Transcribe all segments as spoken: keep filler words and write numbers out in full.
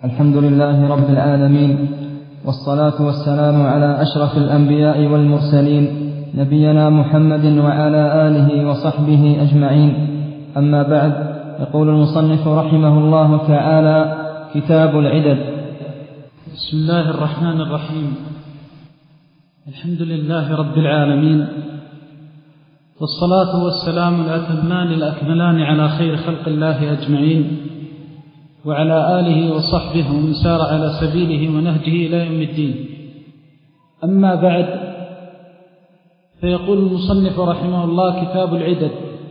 الحمد لله رب العالمين، والصلاة والسلام على أشرف الأنبياء والمرسلين نبينا محمد وعلى آله وصحبه أجمعين. أما بعد، يقول المصنف رحمه الله تعالى: كتاب العدد. بسم الله الرحمن الرحيم. الحمد لله رب العالمين، والصلاة والسلام الأتمان الأكملان على خير خلق الله أجمعين، وعلى آله وصحبه ومن سار على سبيله ونهجه إلى يوم الدين. أما بعد، فيقول المصنف رحمه الله: كتاب العدد.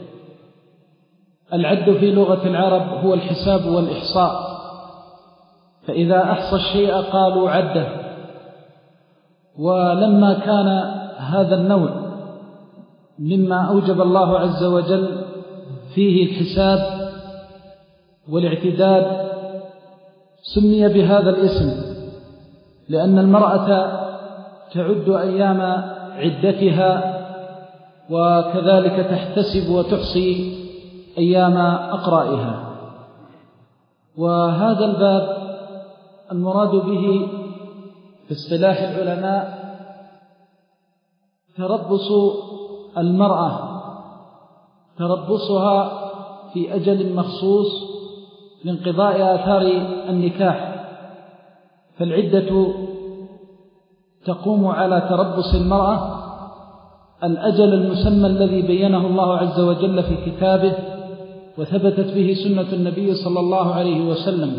العد في لغة العرب هو الحساب والإحصاء، فإذا أحصى الشيء قالوا عده. ولما كان هذا النوع مما أوجب الله عز وجل فيه الحساب والاعتداد سمي بهذا الاسم، لأن المرأة تعد أيام عدتها، وكذلك تحتسب وتحصي أيام أقرائها. وهذا الباب المراد به في اصطلاح العلماء تربص المرأة، تربصها في أجل مخصوص لانقضاء آثار النكاح. فالعدة تقوم على تربص المرأة الأجل المسمى الذي بينه الله عز وجل في كتابه وثبتت به سنة النبي صلى الله عليه وسلم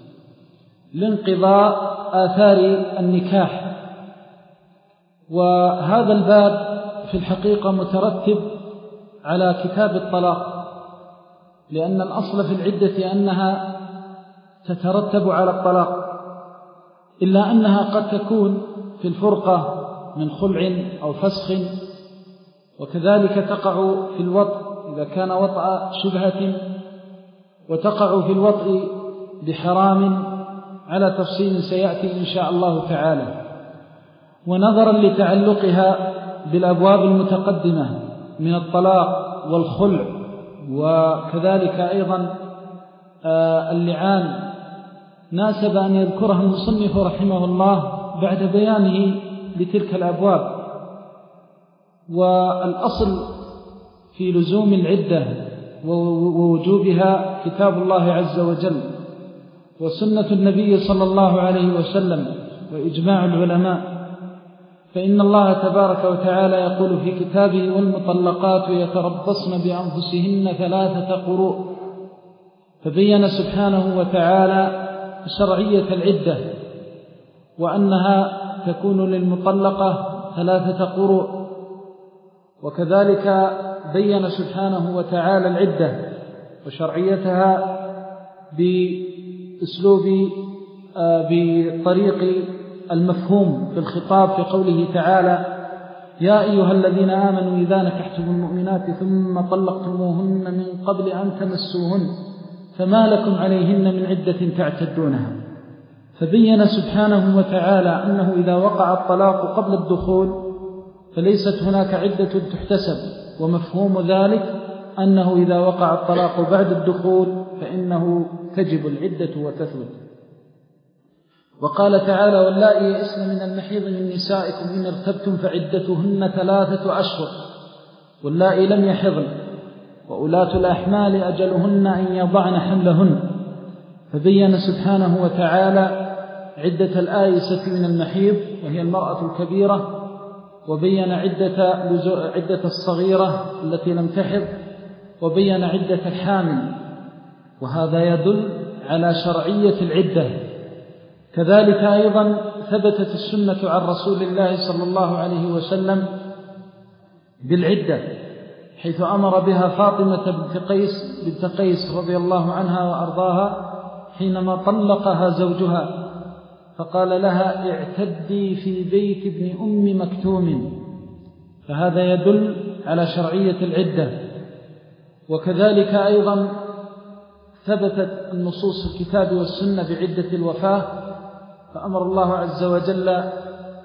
لانقضاء آثار النكاح. وهذا الباب في الحقيقة مترتب على كتاب الطلاق، لأن الأصل في العدة أنها تترتب على الطلاق، إلا أنها قد تكون في الفرقة من خلع أو فسخ، وكذلك تقع في الوطء إذا كان وطأ شبهة، وتقع في الوطء بحرام على تفصيل سيأتي إن شاء الله تعالى. ونظرا لتعلقها بالأبواب المتقدمة من الطلاق والخلع، وكذلك أيضا اللعان، ناسب أن يذكرها المصنف رحمه الله بعد بيانه لتلك الأبواب. والأصل في لزوم العدة ووجوبها كتاب الله عز وجل وسنة النبي صلى الله عليه وسلم وإجماع العلماء. فإن الله تبارك وتعالى يقول في كتابه: والمطلقات يتربصن بأنفسهن ثلاثة قروء. فبين سبحانه وتعالى شرعية العدة، وأنها تكون للمطلقة ثلاثة قروء. وكذلك بين سبحانه وتعالى العدة وشرعيتها بأسلوب بطريق المفهوم في الخطاب في قوله تعالى: يا أيها الذين آمنوا إذا نكحتم المؤمنات ثم طلقتموهن من قبل أن تمسوهن فما لكم عليهن من عدة تعتدونها. فبين سبحانه وتعالى أنه إذا وقع الطلاق قبل الدخول فليست هناك عدة تحتسب، ومفهوم ذلك أنه إذا وقع الطلاق بعد الدخول فإنه تجب العدة وتثبت. وقال تعالى: واللائي يئسن من المحيض من نسائكم إن ارتبتم فعدتهن ثلاثة أشهر واللائي لم يحضن وأولاة الأحمال أجلهن أن يضعن حملهن. فبين سبحانه وتعالى عدة الآيسة من المحيض وهي المرأة الكبيرة، وبين عدة, عدة الصغيرة التي لم تحض، وبين عدة الحامل. وهذا يدل على شرعية العدة. كذلك أيضا ثبتت السنة عن رسول الله صلى الله عليه وسلم بالعدة، حيث أمر بها فاطمة بنت قيس, بنت قيس رضي الله عنها وأرضاها حينما طلقها زوجها، فقال لها: اعتدي في بيت ابن أم مكتوم. فهذا يدل على شرعية العدة. وكذلك أيضا ثبتت النصوص في الكتاب والسنة بعدة الوفاة، فأمر الله عز وجل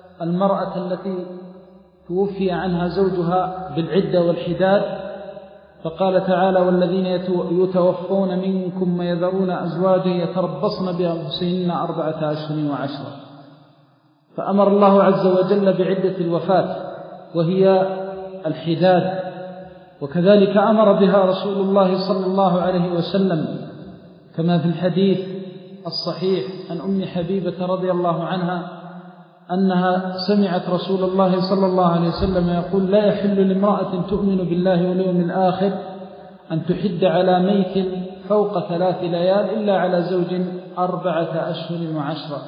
المرأة التي توفي عنها زوجها بالعدة والحداد، فقال تعالى والذين يتوفون منكم ويذرون أزواجا يتربصن بأنفسهن أربعة أشهر وعشرة. فأمر الله عز وجل بعدة الوفاة وهي الحداد، وكذلك أمر بها رسول الله صلى الله عليه وسلم كما في الحديث الصحيح عن أم حبيبة رضي الله عنها أنها سمعت رسول الله صلى الله عليه وسلم يقول لا يحل لامرأة تؤمن بالله واليوم الآخر أن تحد على ميت فوق ثلاث ليال إلا على زوج أربعة أشهر وعشرة.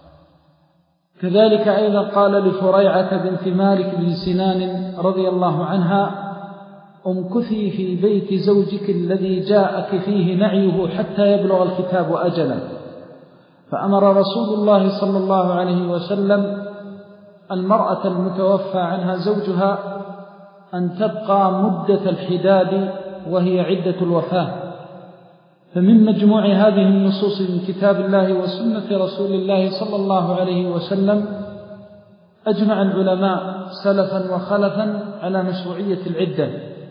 كذلك أيضا قال لفريعة بنت مالك بن سنان رضي الله عنها امكثي في بيت زوجك الذي جاءك فيه نعيه حتى يبلغ الكتاب أجله. فأمر رسول الله صلى الله عليه وسلم المرأة المتوفى عنها زوجها أن تبقى مدة الحداد وهي عدة الوفاة. فمن مجموع هذه النصوص من كتاب الله وسنة رسول الله صلى الله عليه وسلم أجمع العلماء سلفا وخلفا على مشروعية العدة،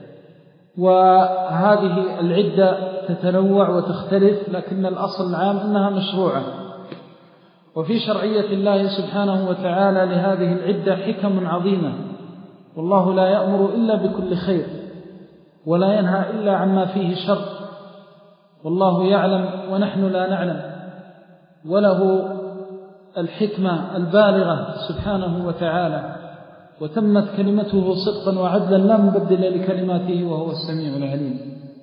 وهذه العدة تتنوع وتختلف، لكن الأصل العام أنها مشروعة. وفي شرعية الله سبحانه وتعالى لهذه العدة حكم عظيمة، والله لا يأمر إلا بكل خير ولا ينهى إلا عما فيه شر، والله يعلم ونحن لا نعلم، وله الحكمة البالغة سبحانه وتعالى، وتمت كلمته صدقا وعدلا لا مبدل لكلماته وهو السميع العليم.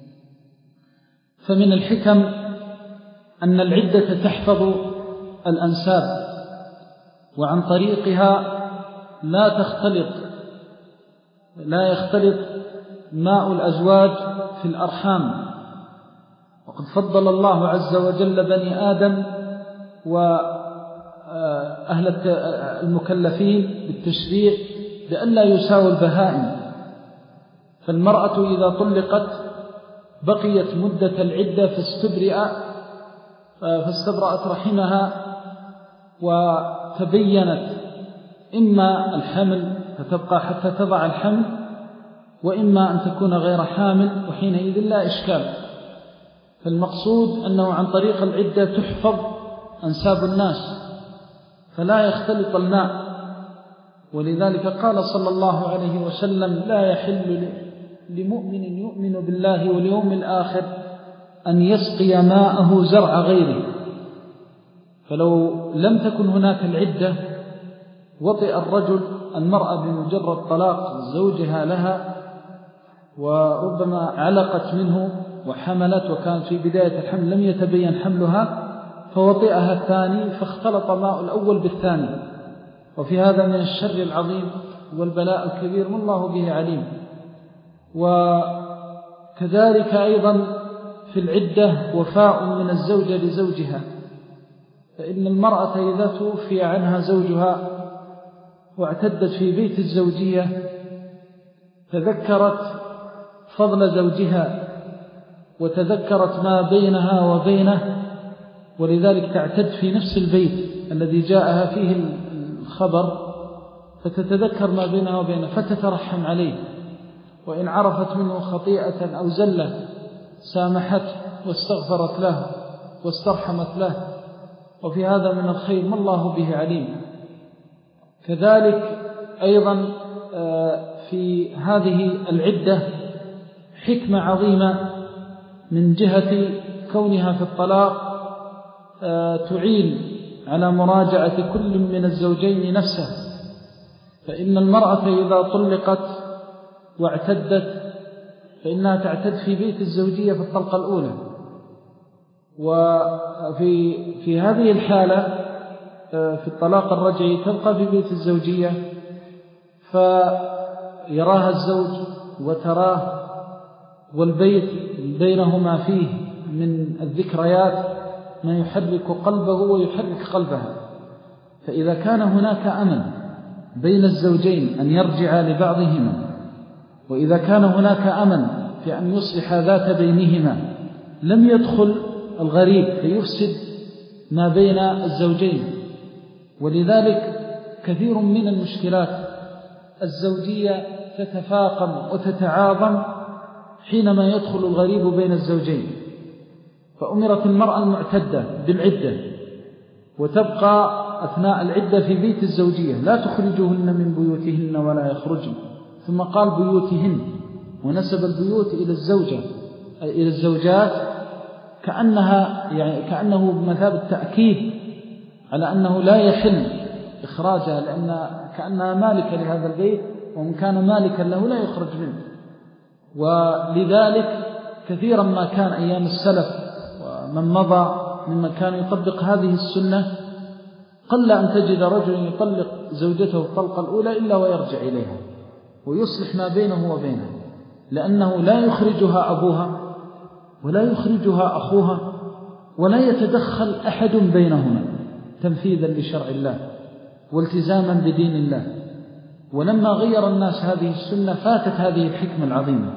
فمن الحكم أن العدة تحفظ الأنساب، وعن طريقها لا تختلط لا يختلط ماء الأزواج في الأرحام. وقد فضل الله عز وجل بني آدم وأهل المكلفين بالتشريع بأن لا يساوي البهائم. فالمرأة إذا طلقت بقيت مدة العدة فاستبرأ فاستبرأت رحمها وتبينت إما الحمل فتبقى حتى تضع الحمل، وإما أن تكون غير حامل، وحينئذ لا إشكال. فالمقصود أنه عن طريق العدة تحفظ أنساب الناس فلا يختلط الماء. ولذلك قال صلى الله عليه وسلم لا يحل لمؤمن يؤمن بالله واليوم الآخر أن يسقي ماءه زرع غيره. فلو لم تكن هناك العدة وطئ الرجل المرأة بمجرد طلاق زوجها لها، وربما علقت منه وحملت وكان في بداية الحمل لم يتبين حملها، فوطئها الثاني فاختلط ماء الأول بالثاني، وفي هذا من الشر العظيم والبلاء الكبير ما الله به عليم. وكذلك أيضا في العدة وفاء من الزوجة لزوجها، فإن المرأة إذا توفي عنها زوجها واعتدت في بيت الزوجية تذكرت فضل زوجها وتذكرت ما بينها وبينه، ولذلك تعتد في نفس البيت الذي جاءها فيه الخبر، فتتذكر ما بينها وبينه فتترحم عليه، وإن عرفت منه خطيئة أو زلة سامحته واستغفرت له واسترحمت له، وفي هذا من الخير ما الله به عليم. كذلك أيضا في هذه العدة حكمة عظيمة من جهة كونها في الطلاق تعين على مراجعة كل من الزوجين نفسه. فإن المرأة إذا طلقت واعتدت فإنها تعتد في بيت الزوجية في الطلقة الأولى، وفي في هذه الحالة في الطلاق الرجعي تبقى في بيت الزوجية، فيراها الزوج وتراه، والبيت بينهما فيه من الذكريات ما يحرك قلبه ويحرك قلبها. فإذا كان هناك أمل بين الزوجين أن يرجعا لبعضهما، وإذا كان هناك أمل في أن يصلح ذات بينهما، لم يدخل الغريب فيفسد ما بين الزوجين. ولذلك كثير من المشكلات الزوجية تتفاقم وتتعاظم حينما يدخل الغريب بين الزوجين، فأمرت المرأة المعتدة بالعدة وتبقى أثناء العدة في بيت الزوجية، لا تخرجهن من بيوتهن ولا يخرجن، ثم قال بيوتهن ونسب البيوت إلى الزوجة إلى الزوجات كأنها يعني كأنه بمثابة تأكيد على أنه لا يحل إخراجها، لأن كأنها مالكة لهذا البيت، ومن كان مالكا له لا يخرج منه. ولذلك كثيرا ما كان أيام السلف ومن مضى ممن كان يطبق هذه السنة قل أن تجد رجل يطلق زوجته الطلقة الأولى إلا ويرجع إليها ويصلح ما بينه وبينها، لأنه لا يخرجها أبوها ولا يخرجها أخوها ولا يتدخل أحد بينهما تنفيذا لشرع الله والتزاما بدين الله. ولما غير الناس هذه السنة فاتت هذه الحكمة العظيمة،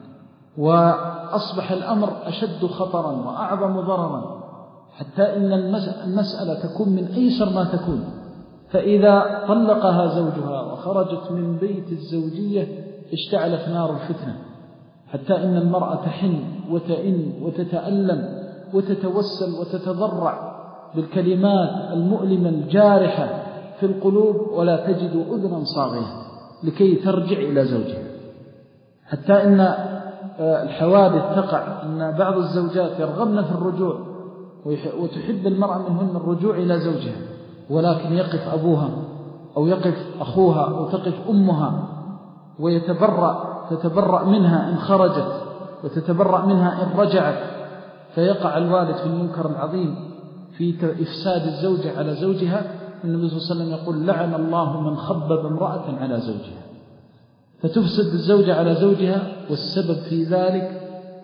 وأصبح الأمر أشد خطرا وأعظم ضررا، حتى إن المسألة تكون من أيسر ما تكون. فإذا طلقها زوجها وخرجت من بيت الزوجية اشتعلت نار الفتنة، حتى إن المرأة تحن وتئن وتتألم وتتوسل وتتضرع بالكلمات المؤلمة الجارحة في القلوب، ولا تجد أذنا صاغية لكي ترجع إلى زوجها. حتى إن الحوادث تقع أن بعض الزوجات يرغبن في الرجوع وتحب المرأة منهن الرجوع إلى زوجها، ولكن يقف أبوها أو يقف أخوها أو تقف أمها ويتبرأ تتبرأ منها إن خرجت وتتبرأ منها إن رجعت، فيقع الوالد في المنكر العظيم في إفساد الزوجة على زوجها. النبي صلى الله عليه وسلم يقول لعن الله من خبب امرأة على زوجها، فتفسد الزوجة على زوجها، والسبب في ذلك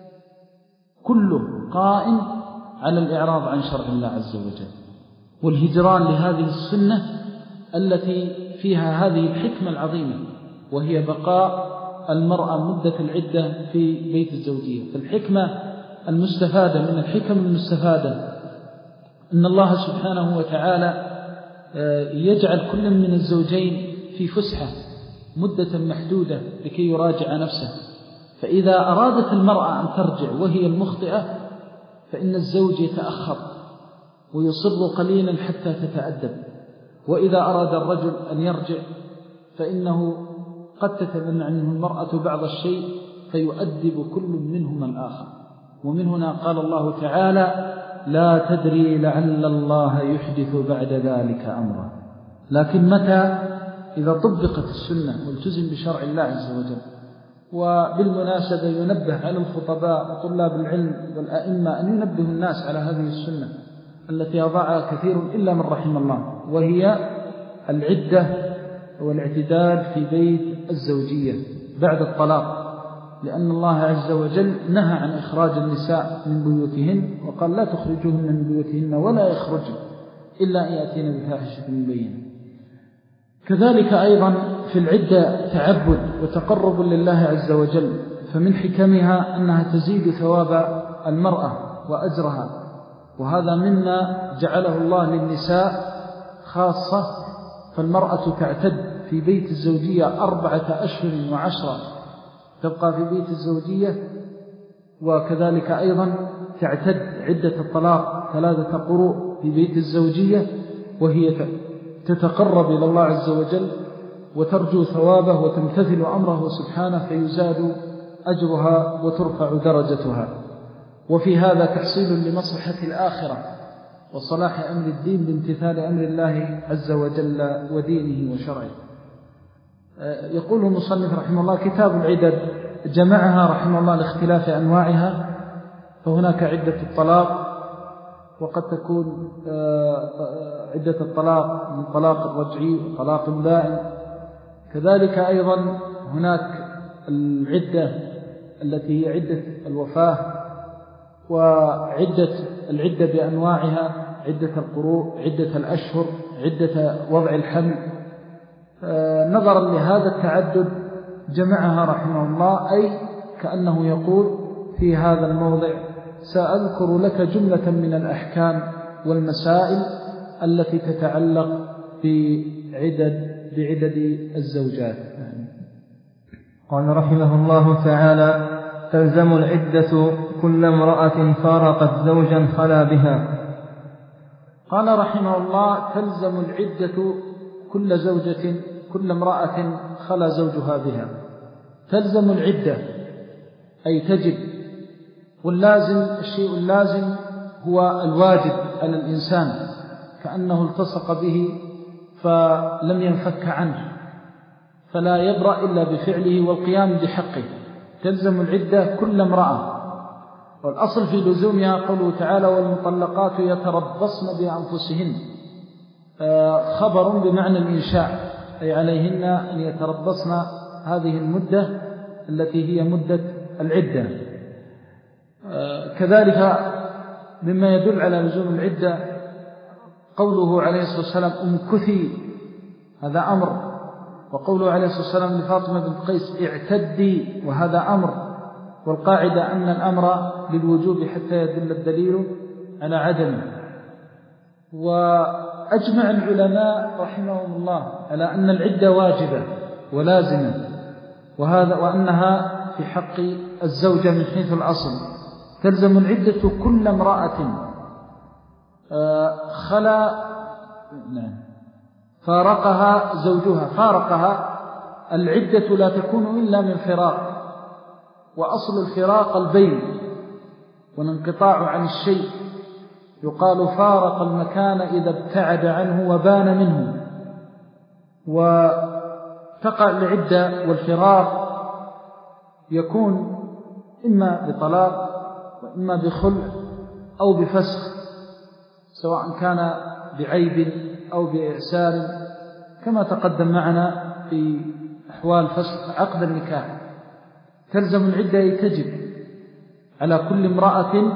كله قائم على الإعراض عن شرع الله عز وجل والهجران لهذه السنة التي فيها هذه الحكمة العظيمة، وهي بقاء المرأة مدة العدة في بيت الزوجية. فالحكمة المستفادة من الحكم المستفادة أن الله سبحانه وتعالى يجعل كل من الزوجين في فسحة مدة محدودة لكي يراجع نفسه. فإذا أرادت المرأة أن ترجع وهي المخطئة فإن الزوج يتأخر ويصر قليلا حتى تتأدب، وإذا أراد الرجل أن يرجع فإنه قد تتمنع منه المرأة بعض الشيء فيؤدب كل منهما الآخر. ومن هنا قال الله تعالى لا تدري لعل الله يحدث بعد ذلك أمرا. لكن متى إذا طبقت السنة والتزم بشرع الله عز وجل. وبالمناسبة ينبه على الخطباء وطلاب العلم والأئمة أن ينبه الناس على هذه السنة التي أضاعها كثير إلا من رحم الله، وهي العدة والاعتدال في بيت الزوجية بعد الطلاق، لأن الله عز وجل نهى عن إخراج النساء من بيوتهن وقال لا تخرجوهن من بيوتهن ولا يخرجن إلا أن يأتين بفاحشة مبينة. كذلك أيضا في العدة تعبد وتقرب لله عز وجل، فمن حكمها أنها تزيد ثواب المرأة وأجرها، وهذا مما جعله الله للنساء خاصة. فالمرأة تعتد في بيت الزوجية أربعة أشهر وعشرة تبقى في بيت الزوجية، وكذلك أيضا تعتد عدة الطلاق ثلاثة قروء في بيت الزوجية، وهي تتقرب إلى الله عز وجل وترجو ثوابه وتمتثل أمره سبحانه فيزاد أجرها وترفع درجتها. وفي هذا تحصيل لمصلحة الآخرة وصلاح أمر الدين بامتثال أمر الله عز وجل ودينه وشرعه. يقول المصنف رحمه الله كتاب العدد جمعها رحمه الله لاختلاف أنواعها، فهناك عدة الطلاق، وقد تكون عدة الطلاق من طلاق الرجعي وطلاق بائن. كذلك أيضا هناك العدة التي هي عدة الوفاة، وعدة العدة بأنواعها، عدة القروء، عدة الأشهر، عدة وضع الحمل. نظرا لهذا التعدد جمعها رحمه الله، أي كأنه يقول في هذا الموضع سأذكر لك جملة من الأحكام والمسائل التي تتعلق بعدد بعدد الزوجات. قال رحمه الله تعالى تلزم العدة كل امرأة فارقت زوجا خلا بها. قال رحمه الله: تلزم العدة كل زوجة كل امرأة خلا زوجها بها. تلزم العدة أي تجب، واللازم الشيء اللازم هو الواجب على الإنسان، كأنه التصق به فلم ينفك عنه، فلا يبرأ إلا بفعله والقيام بحقه. تلزم العدة كل امرأة، والأصل في لزومها قوله تعالى: والمطلقات يتربصن بأنفسهن، خبر بمعنى الإنشاء، أي عليهن أن يتربصن هذه المدة التي هي مدة العدة. كذلك مما يدل على لزوم العدة قوله عليه الصلاة والسلام: امكثي، هذا أمر، وقوله عليه الصلاة والسلام لفاطمة بنت قيس: اعتدي، وهذا أمر. والقاعدة أن الأمر للوجوب حتى يدل الدليل على عدمه. وأجمع العلماء رحمهم الله على أن العدة واجبة ولازمة، وهذا وأنها في حق الزوجة من حيث الأصل. تلزم العدة كل امرأة خلا نعم فارقها زوجها. فارقها، العدة لا تكون إلا من فراق، وأصل الفراق البين والانقطاع عن الشيء. يقال: فارق المكان إذا ابتعد عنه وبان منه. وتقع العدة والفراق يكون إما بطلاق وإما بخلع أو بفسخ، سواء كان بعيب أو بإعسار، كما تقدم معنا في أحوال فسخ عقد النكاح. تلزم العدة تجب على كل امرأة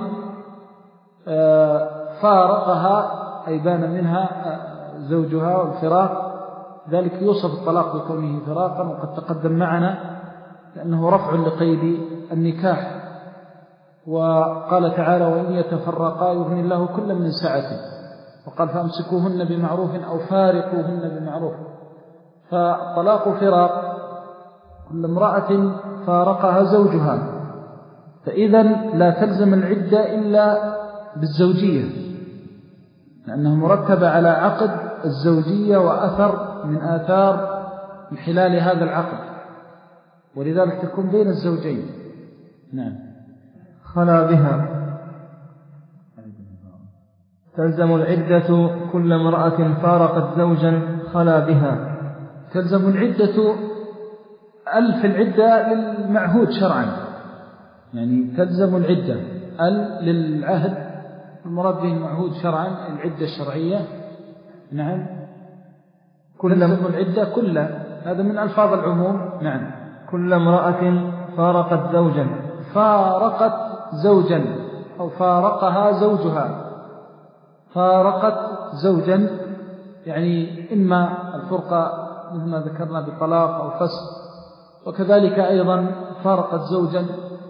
فارقها أي بان منها زوجها والفراق. ذلك يوصف الطلاق بكونه فراقا، وقد تقدم معنا لأنه رفع لقيد النكاح. وقال تعالى: وإن يتفرقا يغني الله كل من سعته. وقال: فأمسكوهن بمعروف أو فارقوهن بمعروف. فالطلاق فراق، كل امرأة فارقها زوجها، فإذا لا تلزم العدة إلا بالزوجية، لأنها مرتبة على عقد الزوجية وأثر من آثار انحلال هذا العقد، ولذلك تكون بين الزوجين. نعم. خلا بها. تلزم العدة كل امرأة فارقت زوجا خلا بها. تلزم العدة ألف العدة للمعهود شرعا، يعني تلزم العدة ال للعهد المراد به المعهود شرعا، العدة الشرعية. نعم. تلزم العدة كلها، هذا من ألفاظ العموم. نعم. كل امرأة فارقت زوجا. فارقت زوجا أو فارقها زوجها. فارقت زوجا يعني إما الفرقة مثل ما ذكرنا بطلاق أو فسخ، وكذلك أيضا فارقت زوجا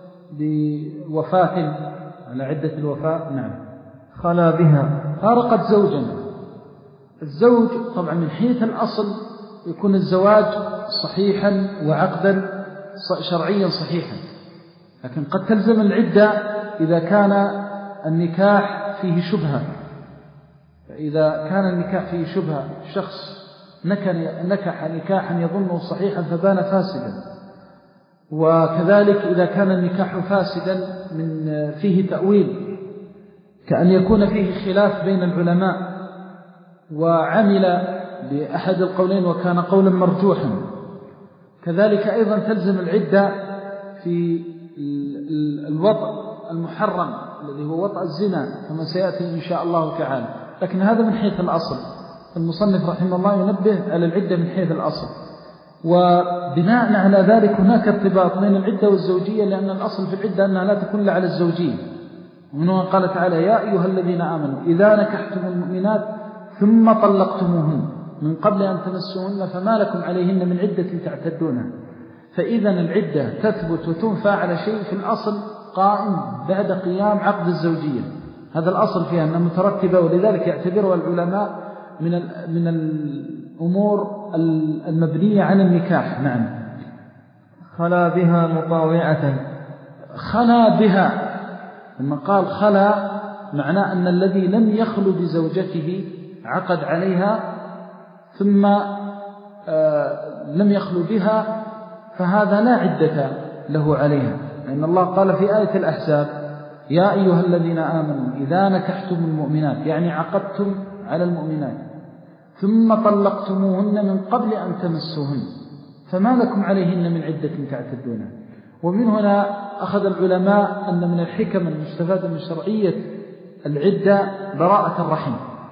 بوفاة على عدة الوفاة. نعم. خلا بها. فارقت زوجا. الزوج طبعا من حيث الأصل يكون الزواج صحيحا وعقدا شرعيا صحيحا، لكن قد تلزم العدة إذا كان النكاح فيه شبهة. فإذا كان النكاح فيه شبهة، شخص نكح نكاحا يظنه صحيحا فبان فاسدا، وكذلك إذا كان النكاح فاسدا من فيه تأويل، كأن يكون فيه خلاف بين العلماء وعمل بأحد القولين وكان قولا مرجوحا. كذلك أيضا تلزم العدة في الوطأ المحرم الذي هو وطأ الزنا، كما سيأتي إن شاء الله تعالى، لكن هذا من حيث الأصل. المصنف رحمه الله ينبه على العدة من حيث الأصل، وبناء على ذلك هناك ارتباط بين العدة والزوجية، لأن الأصل في العدة أنها لا تكون إلا على الزوجية. ومنه قال تعالى: يا أيها الذين آمنوا إذا نكحتم المؤمنات ثم طلقتموهن من قبل أن تمسوهن فما لكم عليهن من عدة تعتدونها. فإذا العدة تثبت وتنفى على شيء في الأصل قائم بعد قيام عقد الزوجية، هذا الأصل فيها أنها مترتبة، ولذلك يعتبرها العلماء من من الأمور المبنية على النكاح. نعم. خلا بها مطاوعة. خلا بها. لما قال خلا معناه أن الذي لم يخلو بزوجته عقد عليها ثم لم يخلو بها فهذا لا عدة له عليها، لأن الله قال في آية الأحزاب يا أيها الذين آمنوا إذا نكحتم المؤمنات، يعني عقدتم على المؤمنات ثم طلقتموهن من قبل أن تمسوهن فما لكم عليهن من عدة تعتدونها. ومن هنا أخذ العلماء أن من الحكم المستفادة من شرعية العدة براءة الرحم،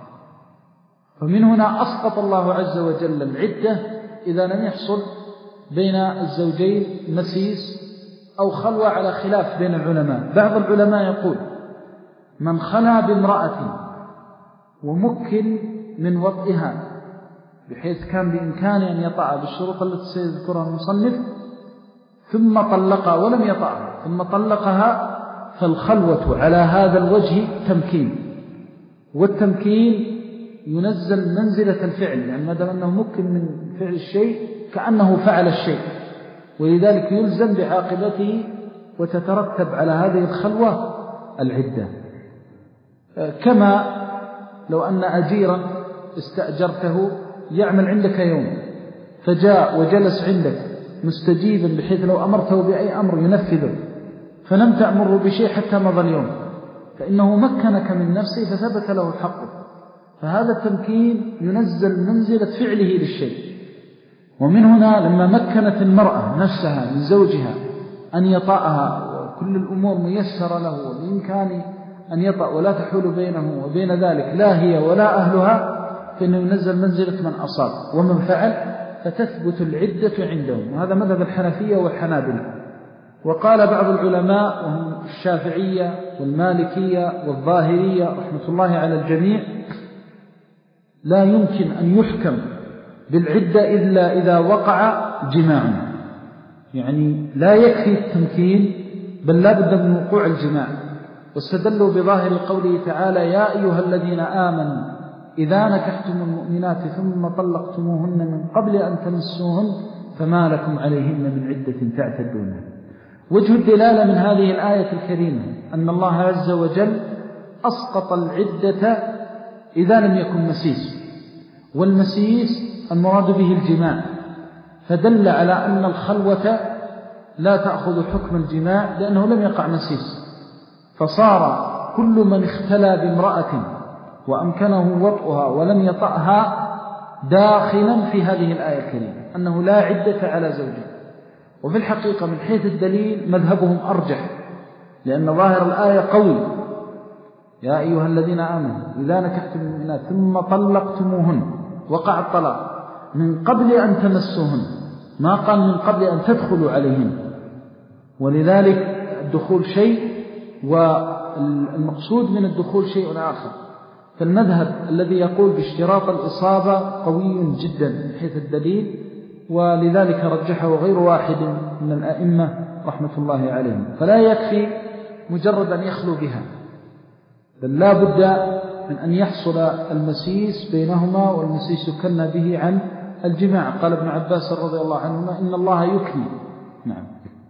فمن هنا أسقط الله عز وجل العدة إذا لم يحصل بين الزوجين مسيس أو خلوة على خلاف بين العلماء. بعض العلماء يقول من خلا بامرأة ومكن من وطئها بحيث كان بإمكانه أن يطأ بالشروط التي سيذكرها المصنف ثم طلقها ولم يطأها ثم طلقها، فالخلوة على هذا الوجه تمكين، والتمكين ينزل منزلة الفعل، يعني ما دام أنه ممكن من فعل الشيء كأنه فعل الشيء، ولذلك يلزم بعاقبته وتترتب على هذه الخلوة العدة. كما لو أن أجيرا استأجرته يعمل عندك يوم فجاء وجلس عندك مستجيبا بحيث لو أمرته بأي أمر ينفذه فلم تأمره بشيء حتى مضى اليوم، فإنه مكنك من نفسه فثبت له حقه، فهذا التمكين ينزل منزلة فعله للشيء. ومن هنا لما مكنت المرأة نفسها من زوجها أن يطأها وكل الأمور ميسرة له وبإمكانه أن يطأ ولا تحول بينه وبين ذلك لا هي ولا أهلها، فإنه ينزل منزلة من أصاب ومن فعل، فتثبت العدة عندهم. وهذا مذهب الحنفية والحنابلة. وقال بعض العلماء وهم الشافعية والمالكية والظاهرية رحمة الله على الجميع لا يمكن أن يحكم بالعدة إلا إذا وقع جماع، يعني لا يكفي التمكين بل لا بد من وقوع الجماع. واستدلوا بظاهر قوله تعالى يا أيها الذين آمنوا إذا نكحتم المؤمنات ثم طلقتموهن من قبل أن تمسوهن فما لكم عليهن من عدة تعتدونها. وجه الدلالة من هذه الآية الكريمة أن الله عز وجل أسقط العدة إذا لم يكن مسيس، والمسيس المراد به الجماع، فدل على أن الخلوة لا تأخذ حكم الجماع لأنه لم يقع مسيس، فصار كل من اختلى بامرأة وأمكنه وطئها ولم يطأها داخلا في هذه الآية الكريمة أنه لا عدة على زوجه. وفي الحقيقة من حيث الدليل مذهبهم أرجح، لأن ظاهر الآية قوي يا أيها الذين آمنوا إذا نكحتم المؤمنات ثم طلقتموهن، وقع الطلاق من قبل أن تمسوهن، ما قال من قبل أن تدخلوا عليهن، ولذلك الدخول شيء والمقصود من الدخول شيء آخر. فالمذهب الذي يقول باشتراط الإصابة قوي جدا من حيث الدليل، ولذلك رجحه غير واحد من الأئمة رحمة الله عليهم. فلا يكفي مجرد أن يخلو بها، بل لا بد من أن يحصل المسيس بينهما، والمسيس يكنى به عن الجماع. قال ابن عباس رضي الله عنهما إن الله يكني. نعم.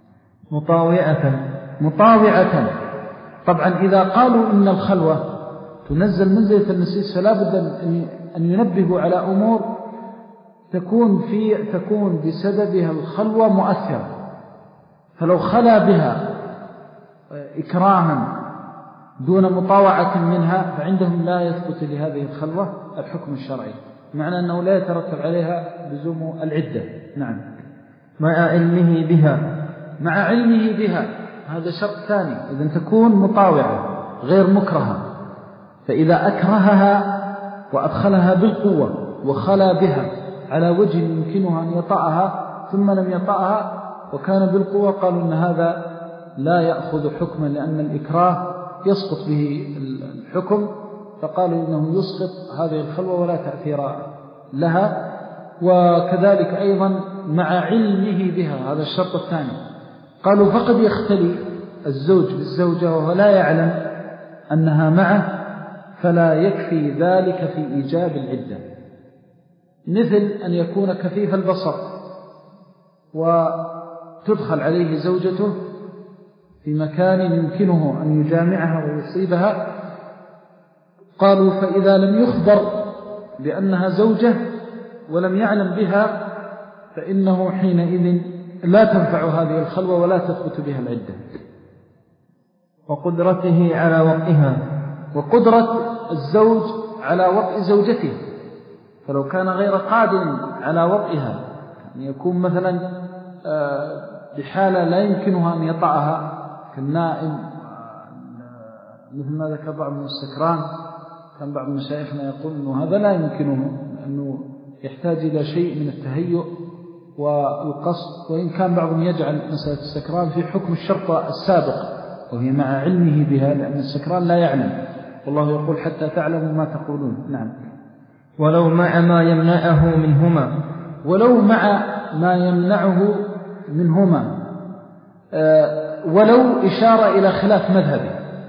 مطاوعة مطاوعة. طبعا إذا قالوا إن الخلوة تنزل منزلة المسيس فلا بد أن ينبهوا على أمور تكون في تكون بسببها الخلوة مؤثرة. فلو خلا بها إكراها دون مطاوعة منها فعندهم لا يثبت لهذه الخلوة الحكم الشرعي، معنى أنه لا يترتب عليها لزوم العدة. نعم. مع علمه بها. مع علمه بها هذا شرط ثاني، إذن تكون مطاوعة غير مكرهة. فإذا أكرهها وأدخلها بالقوة وخلا بها على وجه يمكنها أن يطأها ثم لم يطأها وكان بالقوة، قالوا أن هذا لا يأخذ حكما لأن الإكراه يسقط به الحكم، فقالوا إنه يسقط هذه الخلوة ولا تأثير لها. وكذلك أيضا مع علمه بها، هذا الشرط الثاني. قالوا فقد يختلي الزوج بالزوجة وهو لا يعلم أنها معه، فلا يكفي ذلك في إيجاب العدة، مثل أن يكون كفيف البصر وتدخل عليه زوجته في مكان يمكنه أن يجامعها ويصيبها، قالوا فإذا لم يخبر بأنها زوجة ولم يعلم بها فإنه حينئذ لا تنفع هذه الخلوة ولا تثبت بها العدة. وقدرته على وطئها، وقدرة الزوج على وطئ زوجته، فلو كان غير قادر على وطئها، يعني يكون مثلا بحالة لا يمكنها أن يطعها كالنائم، مثل ما ذكر بعض من السكران، كان بعض مشايخنا يقول أنه هذا لا يمكنه، أنه يحتاج إلى شيء من التهيؤ والقصد، وإن كان بعضهم يجعل مسألة السكران في حكم الشرطة السابق وهي مع علمه بها، لأن السكران لا يعلم، والله يقول حتى تعلموا ما تقولون. نعم. ولو مع ما يمنعه منهما، ولو مع ما يمنعه منهما، أه ولو إشارة إلى خلاف مذهبه،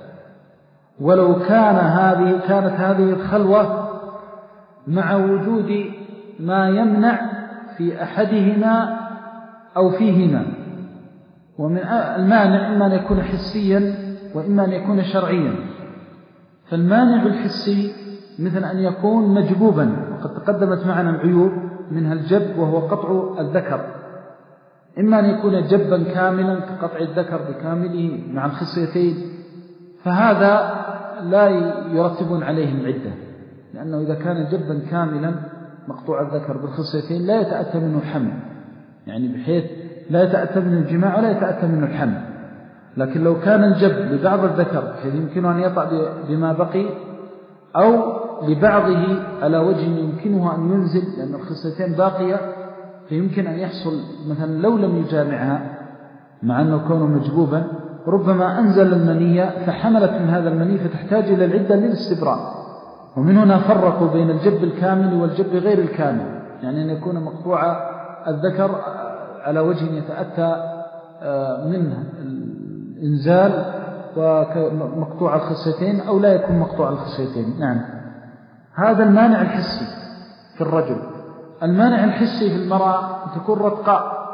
ولو كان هذه كانت هذه الخلوة مع وجود ما يمنع في أحدهما أو فيهما، ومن المانع إما أن يكون حسيا وإما أن يكون شرعيا. فالمانع الحسي مثل أن يكون مجبوبا، وقد تقدمت معنا العيوب منها الجب وهو قطع الذكر، إما أن يكون جبا كاملا كقطع الذكر بكامله مع الخصيتين، فهذا لا يرتبون عليه العدة، لأنه إذا كان جبا كاملا مقطوع الذكر بالخصيتين لا يتأتى منه الحمل، يعني بحيث لا يتأتى منه الجماع ولا يتأتى منه الحمل. لكن لو كان الجب لبعض الذكر بحيث يمكنه أن يطأ بما بقي، أو لبعضه على وجه يمكنه أن ينزل لأن الخصيتين باقية، فيمكن أن يحصل مثلا لو لم يجامعها مع أنه كونه مجبوبا ربما أنزل المنية فحملت من هذا المني فتحتاج إلى العدة للاستبراء. ومن هنا فرقوا بين الجب الكامل والجب غير الكامل، يعني أن يكون مقطوع الذكر على وجه يتأتى منه الإنزال ومقطوع الخصيتين، أو لا يكون مقطوع الخصيتين. نعم. هذا المانع الحسي في الرجل. المانع الحسي في المرأة تكون رتقاء،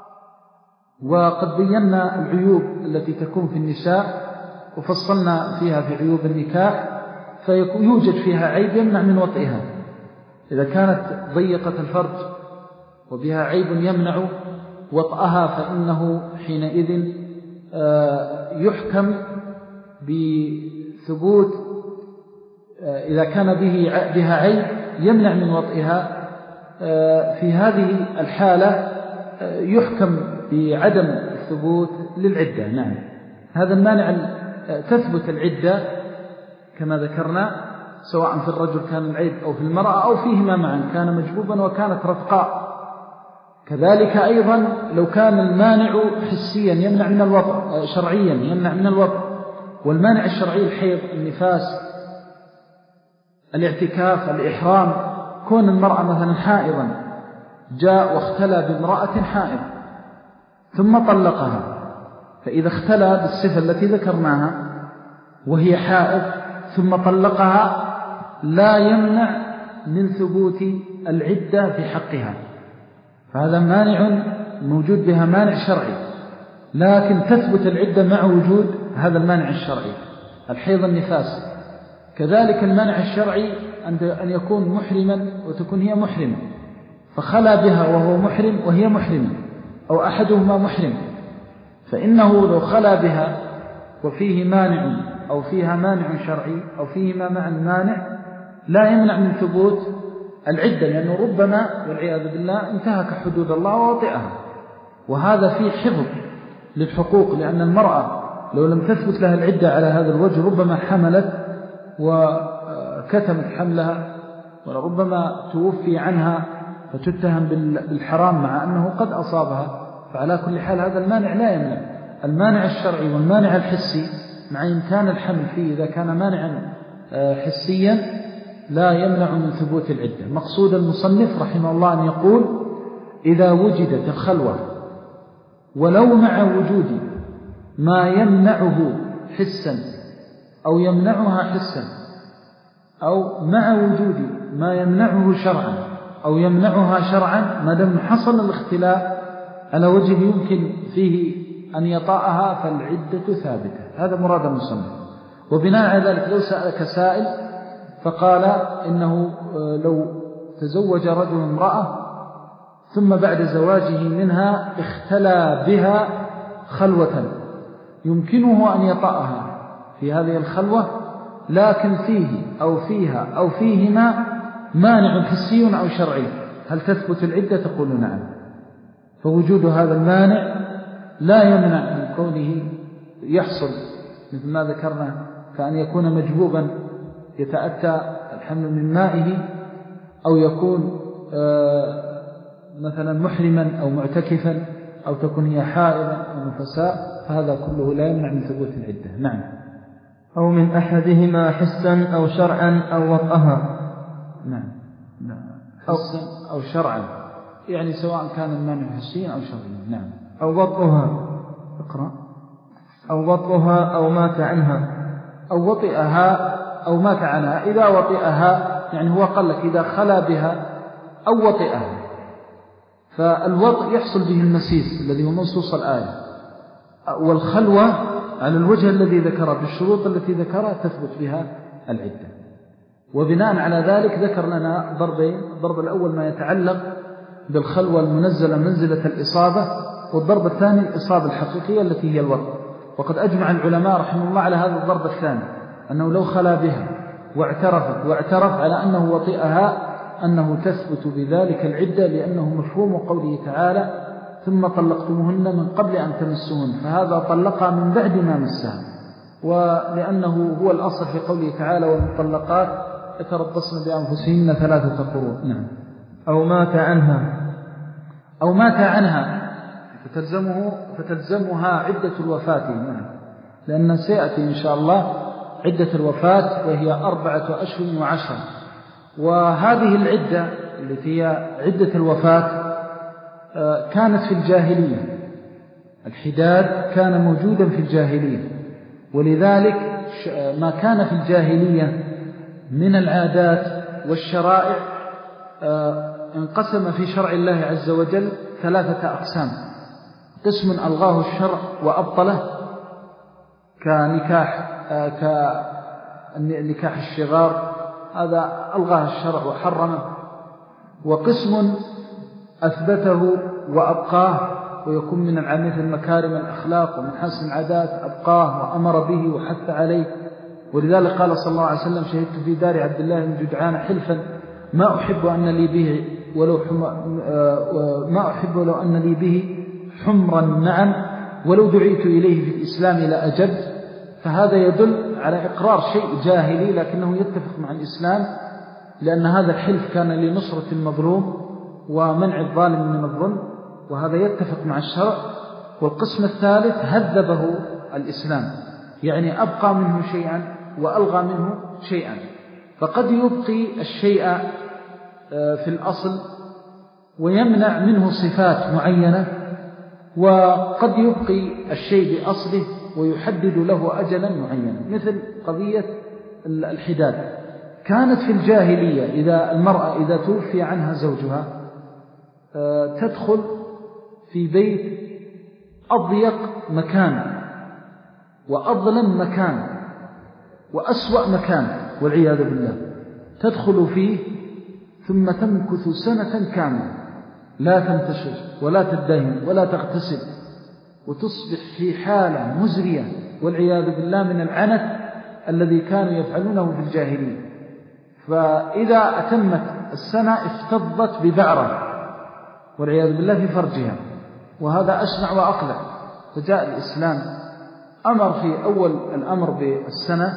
وقد بينا العيوب التي تكون في النساء وفصلنا فيها في عيوب النكاح، فيوجد فيها عيب يمنع من وطئها. إذا كانت ضيقة الفرج وبها عيب يمنع وطئها فإنه حينئذ يحكم بثبوت، إذا كان به بها عيب يمنع من وطئها، في هذه الحالة يحكم بعدم الثبوت للعدة. نعم. هذا المانع تثبت العدة كما ذكرنا، سواء في الرجل كان العيب أو في المرأة أو فيهما معا، كان مجبوبا وكانت رتقاء. كذلك أيضا لو كان المانع حسيا يمنع من الوطء، شرعيا يمنع من الوطء، والمانع الشرعي الحيض، النفاس، الاعتكاف، الإحرام. كون المرأة مثلا حائضا جاء واختلى بامرأة حائض ثم طلقها، فإذا اختلى بالصفة التي ذكرناها وهي حائض ثم طلقها لا يمنع من ثبوت العدة في حقها، فهذا مانع موجود بها مانع شرعي، لكن تثبت العدة مع وجود هذا المانع الشرعي. الحيض، النفاس. كذلك المانع الشرعي أن يكون محرما وتكون هي محرمة، فخلى بها وهو محرم وهي محرمة، أو أحدهما محرم، فإنه لو خلى بها وفيه مانع أو فيها مانع شرعي أو فيهما مع المانع لا يمنع من ثبوت العدة، لأنه ربما والعياذ بالله انتهك حدود الله ووطئها، وهذا فيه حفظ للحقوق، لأن المرأة لو لم تثبت لها العدة على هذا الوجه ربما حملت وكتمت حملها، وربما توفي عنها فتتهم بالحرام مع أنه قد أصابها. فعلى كل حال هذا المانع لا يمنع. المانع الشرعي والمانع الحسي مع إمكان الحمل فيه إذا كان مانعا حسيا لا يمنع من ثبوت العدة. مقصود المصنف رحمه الله أن يقول إذا وجدت الخلوة ولو مع وجود ما يمنعه حسا أو يمنعها حسا، أو مع وجود ما يمنعه شرعا أو يمنعها شرعا، ما دام حصل الاختلاف على وجه يمكن فيه أن يطأها فالعدة ثابتة. هذا مراد المصنف. وبناء على ذلك لو سألك سائل فقال إنه لو تزوج رجل امرأة ثم بعد زواجه منها اختلى بها خلوة يمكنه أن يطأها في هذه الخلوة، لكن فيه أو فيها أو فيهما مانع حسي أو شرعي، هل تثبت العدة؟ تقول نعم. فوجود هذا المانع لا يمنع من كونه يحصل مثل ما ذكرنا، كأن يكون مجبوبا يتأتى الحمل من مائه، أو يكون مثلا محرما أو معتكفا، أو تكون هي حائضا أو نفساء، فهذا كله لا يمنع من ثبوت العدة. نعم. أو من أحدهما حسا أو شرعا أو وطئها. نعم. نعم. حسا أو شرعا، يعني سواء كان المانع حسيا أو شرعيا. نعم. أو وطئها. اقرأ. أو وطئها أو مات عنها. أو وطئها أو مات عنها. إذا وطئها يعني هو قال لك إذا خلا بها أو وطئها، فالوطء يحصل به المسيس الذي هو منصوص الآية، والخلوة على الوجه الذي ذكره بالشروط التي ذكرها تثبت بها العدة. وبناء على ذلك ذكر لنا ضربين: الضرب الأول ما يتعلق بالخلوة المنزلة منزلة الإصابة، والضرب الثاني الإصابة الحقيقية التي هي الوطء. وقد أجمع العلماء رحمه الله على هذا الضرب الثاني، أنه لو خلا بها واعترفت واعترف على أنه وطئها أنه تثبت بذلك العدة، لأنه مفهوم قوله تعالى: ثم طلقتمهن من قبل أن تمسوهن، فهذا طلقها من بعد ما مسها، ولأنه هو الأصل في قوله تعالى: والمطلقات يتربصن بأنفسهن ثلاثة قروء. نعم. أو مات عنها. أو مات عنها فتلزمه فتلزمها عدة الوفاة. نعم. لأن سيأتي إن شاء الله عدة الوفاة، وهي أربعة أشهر وعشرة. وهذه العدة التي هي عدة الوفاة كانت في الجاهلية، الحداد كان موجودا في الجاهلية، ولذلك ما كان في الجاهلية من العادات والشرائع انقسم في شرع الله عز وجل ثلاثة أقسام: قسم ألغاه الشرع وأبطله كنكاح كنكاح الشغار، هذا ألغاه الشرع وحرمه. وقسم أثبته وأبقاه، ويكون من العامة المكارم الأخلاق ومن حسن العادات، أبقاه وأمر به وحث عليه. ولذلك قال صلى الله عليه وسلم: شهدت في دار عبد الله بن جدعان حلفا ما أحب أن لي به ولو حم... ما أحب لو أن لي به حمرا نعم ولو دعيت إليه في الإسلام لأجبت. فهذا يدل على إقرار شيء جاهلي لكنه يتفق مع الإسلام، لأن هذا الحلف كان لنصرة المظلوم ومنع الظالم من الظلم، وهذا يتفق مع الشرع. والقسم الثالث هذبه الإسلام، يعني أبقى منه شيئا وألغى منه شيئا. فقد يبقي الشيء في الأصل ويمنع منه صفات معينة، وقد يبقي الشيء بأصله ويحدد له أجلا معينا، مثل قضية الحداد. كانت في الجاهلية إذا المرأة إذا توفي عنها زوجها تدخل في بيت أضيق مكان وأظلم مكان وأسوأ مكان والعياذ بالله، تدخل فيه ثم تمكث سنة كاملة لا تنتشر ولا تدهن ولا تغتسل، وتصبح في حالة مزرية والعياذ بالله من العنت الذي كانوا يفعلونه في الجاهلية. فإذا أتمت السنة افتضت ببعرة والعياذ بالله في فرجها، وهذا أشنع وأقلع. فجاء الإسلام أمر في أول الأمر بالسنة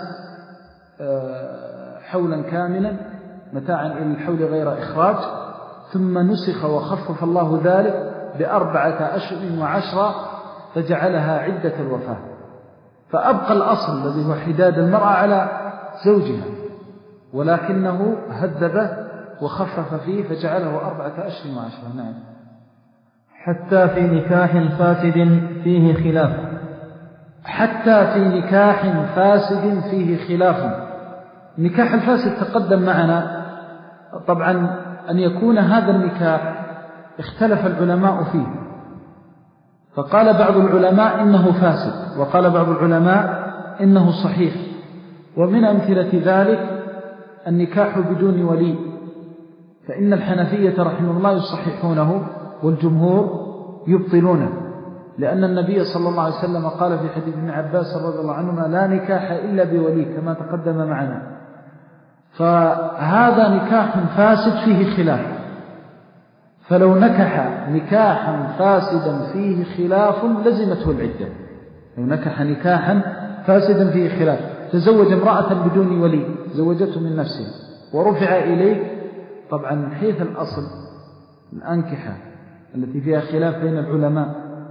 حولا كاملا متاعا إلى الحول غير إخراج، ثم نسخ وخفف الله ذلك بأربعة أشهر وعشرة فجعلها عدة الوفاة. فأبقى الأصل الذي هو حداد المرأة على زوجها، ولكنه هذبه وخفف فيه فجعله أربعة أشهر وعشرة. نعم. حتى في نكاح فاسد فيه خلاف. حتى في نكاح فاسد فيه خلاف. النكاح الفاسد تقدم معنا طبعا أن يكون هذا النكاح اختلف العلماء فيه، فقال بعض العلماء إنه فاسد، وقال بعض العلماء إنه صحيح. ومن أمثلة ذلك النكاح بدون ولي، فإن الحنفية رحمه الله يصححونه والجمهور يبطلونه، لأن النبي صلى الله عليه وسلم قال في حديث ابن عباس رضي الله عنهما: لا نكاح إلا بولي، كما تقدم معنا. فهذا نكاح فاسد فيه خلاف، فلو نكح نكاحا فاسدا فيه خلاف لزمته العدة. لو نكح نكاحا فاسدا فيه خلاف، تزوج امرأة بدون ولي، زوجته من نفسه ورفع إليه، طبعا من حيث الأصل الأنكحة التي فيها خلاف بين العلماء،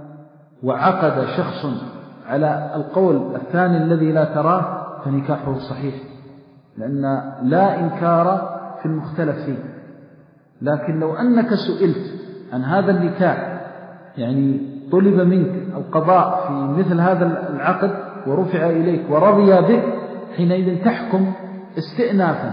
وعقد شخص على القول الثاني الذي لا تراه، فنكاحه صحيح، لأن لا إنكار في المختلف فيه. لكن لو أنك سئلت عن هذا النكاح، يعني طلب منك القضاء في مثل هذا العقد ورفع إليك ورضي بك، حينئذ تحكم استئنافا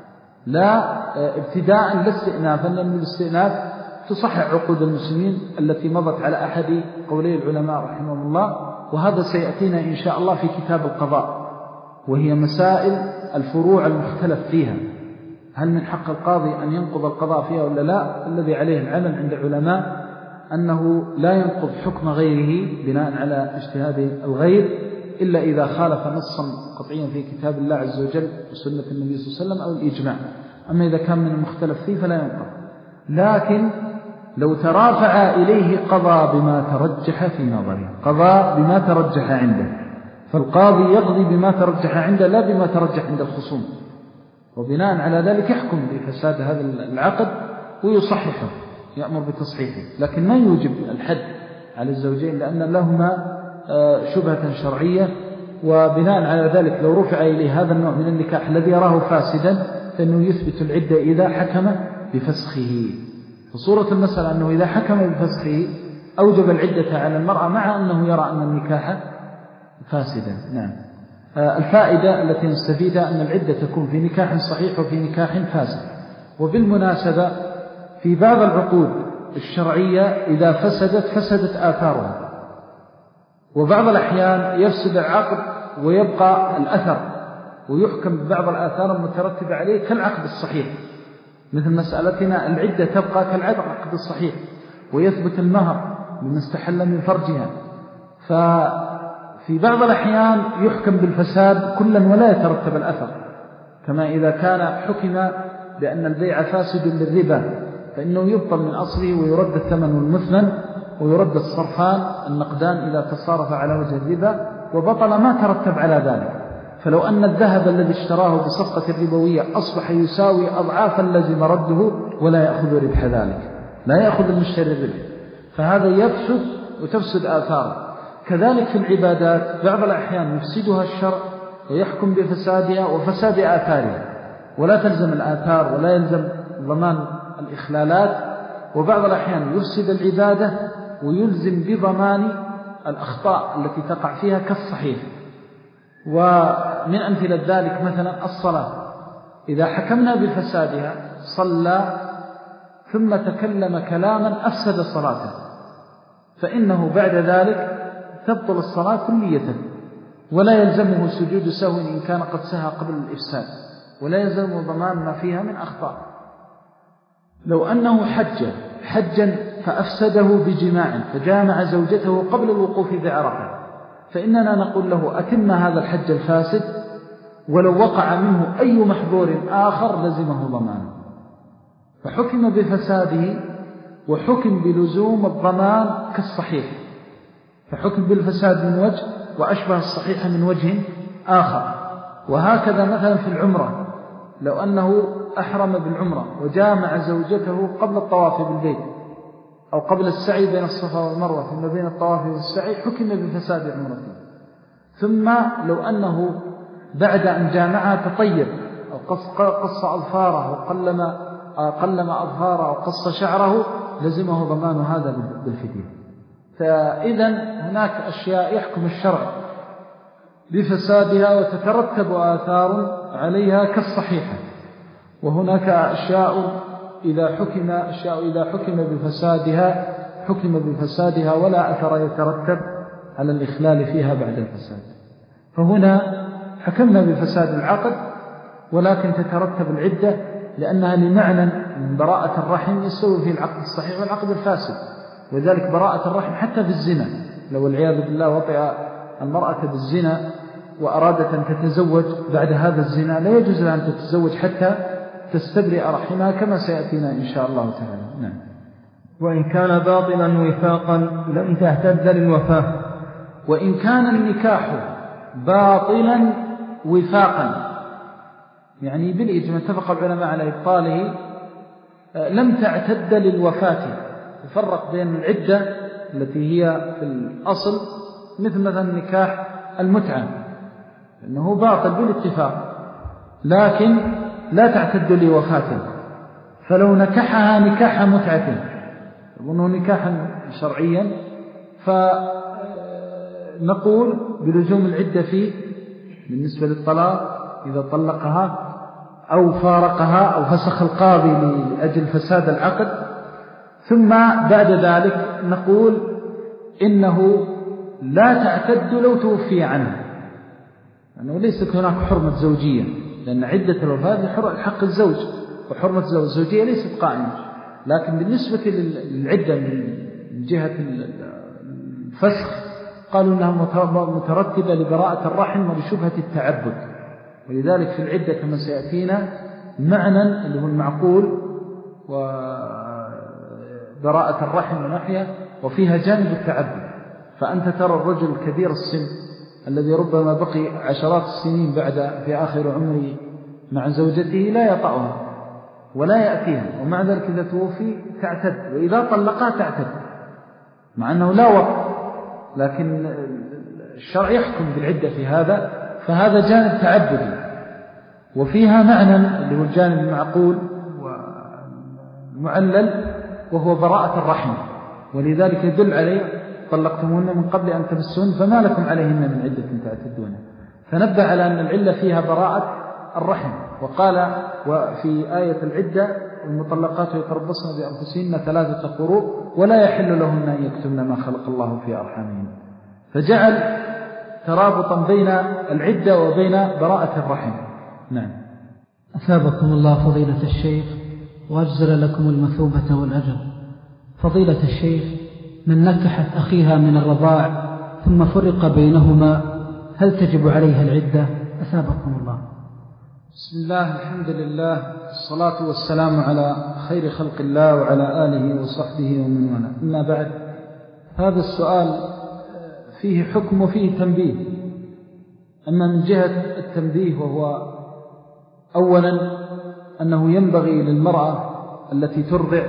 لا ابتداء، لا استئنافا، لأن الاستئناف تصحح عقود المسلمين التي مضت على أحد قولي العلماء رحمهم الله، وهذا سيأتينا إن شاء الله في كتاب القضاء، وهي مسائل الفروع المختلف فيها، هل من حق القاضي أن ينقض القضاء فيها ولا لا؟ الذي عليه العمل عند العلماء أنه لا ينقض حكم غيره بناء على اجتهاد الغير إلا إذا خالف نصا قطعيا في كتاب الله عز وجل وسنة النبي صلى الله عليه وسلم أو الإجماع. أما إذا كان من المختلف فيه فلا ينقض. لكن لو ترافع إليه قضى بما ترجح في نظره، قضى بما ترجح عنده، فالقاضي يقضي بما ترجح عنده لا بما ترجح عند الخصوم، وبناء على ذلك يحكم بفساد هذا العقد ويصححه، يأمر بتصحيحه، لكن ما يوجب الحد على الزوجين لأن لهما شبهة شرعية. وبناء على ذلك لو رفع إليه هذا النوع من النكاح الذي يراه فاسدا فإنه يثبت العدة إذا حكم بفسخه. فصورة المسألة أنه إذا حكم بفسخه أوجب العدة على المرأة مع أنه يرى أن النكاح فاسدا. نعم. الفائدة التي نستفيدها أن العدة تكون في نكاح صحيح وفي نكاح فاسد. وبالمناسبة في بعض العقود الشرعية إذا فسدت فسدت آثارها، وبعض الأحيان يفسد العقد ويبقى الأثر ويحكم ببعض الآثار المترتبة عليه كالعقد الصحيح، مثل مسألتنا العدة تبقى كالعقد الصحيح ويثبت المهر لمن استحل من فرجها. ففي بعض الأحيان يحكم بالفساد كلا ولا يترتب الأثر، كما إذا كان حكم بأن البيع فاسد للربا فإنه يبطل من أصله ويرد الثمن والمثمن ويرد الصرفان النقدان إذا تصارف على وجه الربا، وبطل ما ترتب على ذلك. فلو أن الذهب الذي اشتراه بصفقة الربوية أصبح يساوي أضعافا لزم رده ولا يأخذ ربح ذلك، لا يأخذ المشتري الربح، فهذا يفسد وتفسد آثاره. كذلك في العبادات بعض الأحيان يفسدها الشرع ويحكم بفسادها وفساد آثارها، ولا تلزم الآثار ولا يلزم ضمان الإخلالات، وبعض الأحيان يفسد العبادة ويلزم بضمان الأخطاء التي تقع فيها كالصحيح. ومن أمثلة ذلك مثلا الصلاة، إذا حكمنا بفسادها صلى ثم تكلم كلاما أفسد صلاته فإنه بعد ذلك تبطل الصلاة كلية، ولا يلزمه سجود سهو إن كان قد سهى قبل الإفساد، ولا يلزمه ضمان ما فيها من أخطاء. لو أنه حج حجا فأفسده بجماع فجامع زوجته قبل الوقوف بعرفة، فإننا نقول له أتم هذا الحج الفاسد، ولو وقع منه أي محظور آخر لزمه ضمانه. فحكم بفساده وحكم بلزوم الضمان كالصحيح، فحكم بالفساد من وجه وأشبه الصحيح من وجه آخر. وهكذا مثلا في العمرة، لو أنه أحرم بالعمرة وجامع زوجته قبل الطواف بالبيت أو قبل السعي بين الصفا والمروة فيما بين الطواف والسعي حكم بفساد عمرته. ثم لو أنه بعد أن جامعها تطيب أو قص أظفاره وقلم قلم أظفاره وقص شعره لزمه ضمان هذا بالفدية. فإذا هناك أشياء يحكم الشرع بفسادها وتترتب آثار عليها كالصحيحة، وهناك أشياء إذا حكم أشياء إذا حكم بفسادها حكم بفسادها ولا أثر يترتب على الإخلال فيها بعد الفساد. فهنا حكمنا بفساد العقد، ولكن تترتب العدة لأنها لمعنى من براءة الرحم يستوي في العقد الصحيح والعقد الفاسد. وذلك براءة الرحم حتى في الزنا، لو العياذ بالله وطئ المرأة بالزنا وأرادت أن تتزوج بعد هذا الزنا لا يجوز لها أن تتزوج حتى تستبرئ رحمها كما سيأتينا إن شاء الله تعالى. نعم. وإن كان باطلا وفاقا لم تهتد للوفاة. وإن كان النكاح باطلا وفاقا، يعني بالإجماع اتفق العلماء على إبطاله، لم تعتد للوفاة. يفرق بين العدة التي هي في الأصل مثل مثلا نكاح المتعة إنه باطل بالاتفاق، لكن لا تعتد لوفاته. فلو نكحها نكاح متعة يظنه نكاحا شرعيا فنقول بلزوم العدة فيه بالنسبة للطلاق إذا طلقها أو فارقها أو فسخ القاضي لأجل فساد العقد. ثم بعد ذلك نقول إنه لا تعتد لو توفي عنه، لأنه يعني ليست هناك حرمة زوجية، لأن عدة الوفاة حق الزوج وحرمة الزوجية ليست قائمة. لكن بالنسبة للعدة من جهة الفسخ قالوا أنها مترتبة لبراءة الرحم ولشبهة التعبد، ولذلك في العدة كما سيأتينا معنى اللي هو المعقول وبراءة الرحم ونحيها، وفيها جانب التعبد. فأنت ترى الرجل كبير السن الذي ربما بقي عشرات السنين بعد في آخر عمره مع زوجته لا يطأها ولا يأتيها، ومع ذلك إذا توفي تعتد، وإذا طلقها تعتد مع أنه لا وقت، لكن الشرع يحكم بالعدة في هذا. فهذا جانب تعبدي، وفيها معنى اللي هو الجانب المعقول والمعلل وهو براءة الرحم، ولذلك يدل عليه طلقتموهن من قبل أن تمسون فما لكم عليهن من عدة تعتدونها. فنبه على أن العلة فيها براءة الرحم. وقال وفي آية العدة المطلقات يتربصن بأنفسهن ثلاثة قروء ولا يحل لهن أن يكتمن ما خلق الله في أرحامهن، فجعل ترابطا بين العدة وبين براءة الرحم. نعم. أثابكم الله فضيلة الشيخ وأجزل لكم المثوبة والأجر. فضيلة الشيخ، من نكحت أخيها من الرضاع ثم فرق بينهما هل تجب عليها العدة؟ أثابكم الله. بسم الله، الحمد لله، الصلاة والسلام على خير خلق الله وعلى آله وصحبه ومن والاه. أما بعد، هذا السؤال فيه حكم وفيه تنبيه. أما من جهة التنبيه وهو أولا أنه ينبغي للمرأة التي ترضع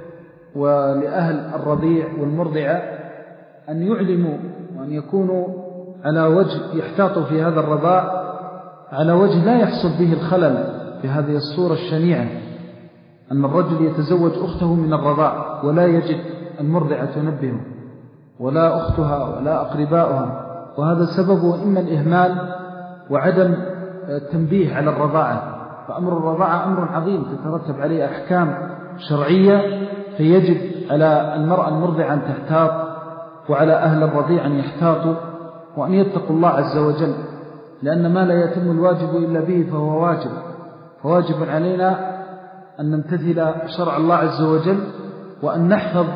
ولأهل الرضيع والمرضعة أن يعلموا وأن يكونوا على وجه يحتاطوا في هذا الرضاع على وجه لا يحصل به الخلل في هذه الصورة الشنيعة، أن الرجل يتزوج أخته من الرضاع ولا يجد المرضعة تنبهه ولا أختها ولا أقرباؤها، وهذا سببه إما الإهمال وعدم التنبيه على الرضاعة. فأمر الرضاعة أمر عظيم تترتب عليه أحكام شرعية، فيجب على المرأة المرضعة أن تحتاط وعلى أهل الرضيع أن يحتاطوا وأن يتقوا الله عز وجل، لأن ما لا يتم الواجب إلا به فهو واجب. فواجب علينا أن نمتثل شرع الله عز وجل وأن نحفظ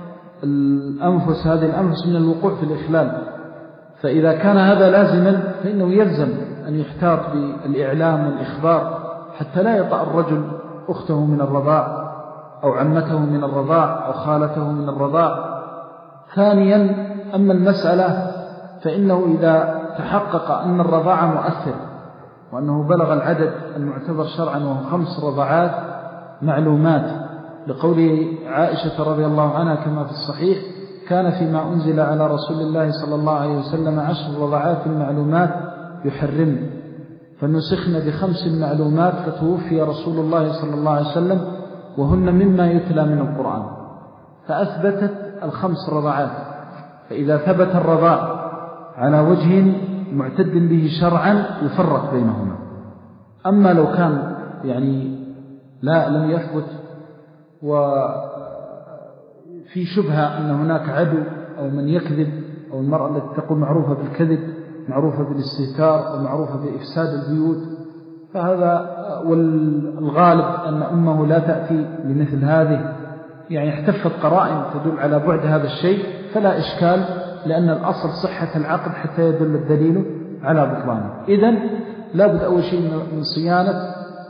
الأنفس هذه الأنفس من الوقوع في الإخلال. فإذا كان هذا لازما فإنه يلزم أن يحتاط بالإعلام والإخبار حتى لا يطأ الرجل أخته من الرضاع أو عمته من الرضاع أو خالته من الرضاع. ثانيا، أما المسألة فإنه إذا تحقق أن الرضاعة مؤثر وأنه بلغ العدد المعتبر شرعا وهو خمس رضاعات معلومات، لقول عائشة رضي الله عنها كما في الصحيح: كان فيما أنزل على رسول الله صلى الله عليه وسلم عشر رضاعات معلومات يحرم، فنسخن بخمس معلومات فتوفي رسول الله صلى الله عليه وسلم وهن مما يتلى من القرآن، فأثبتت الخمس رضاعات. فإذا ثبت الرضاع على وجه معتد به شرعا يفرق بينهما. أما لو كان يعني لا لم يثبت وفي في شبهة أن هناك عدو أو من يكذب، أو المرأة التي تقول معروفة بالكذب، معروفة بالاستهتار، ومعروفة بإفساد البيوت، فهذا والغالب أن أمه لا تأتي لمثل هذه، يعني احتفت قرائن تدل على بعد هذا الشيء، فلا إشكال، لأن الأصل صحة العقد حتى يدل الدليل على بطلانه. إذن لابد أول شيء من صيانة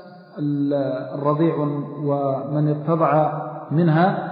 الرضيع ومن ارتضع منها،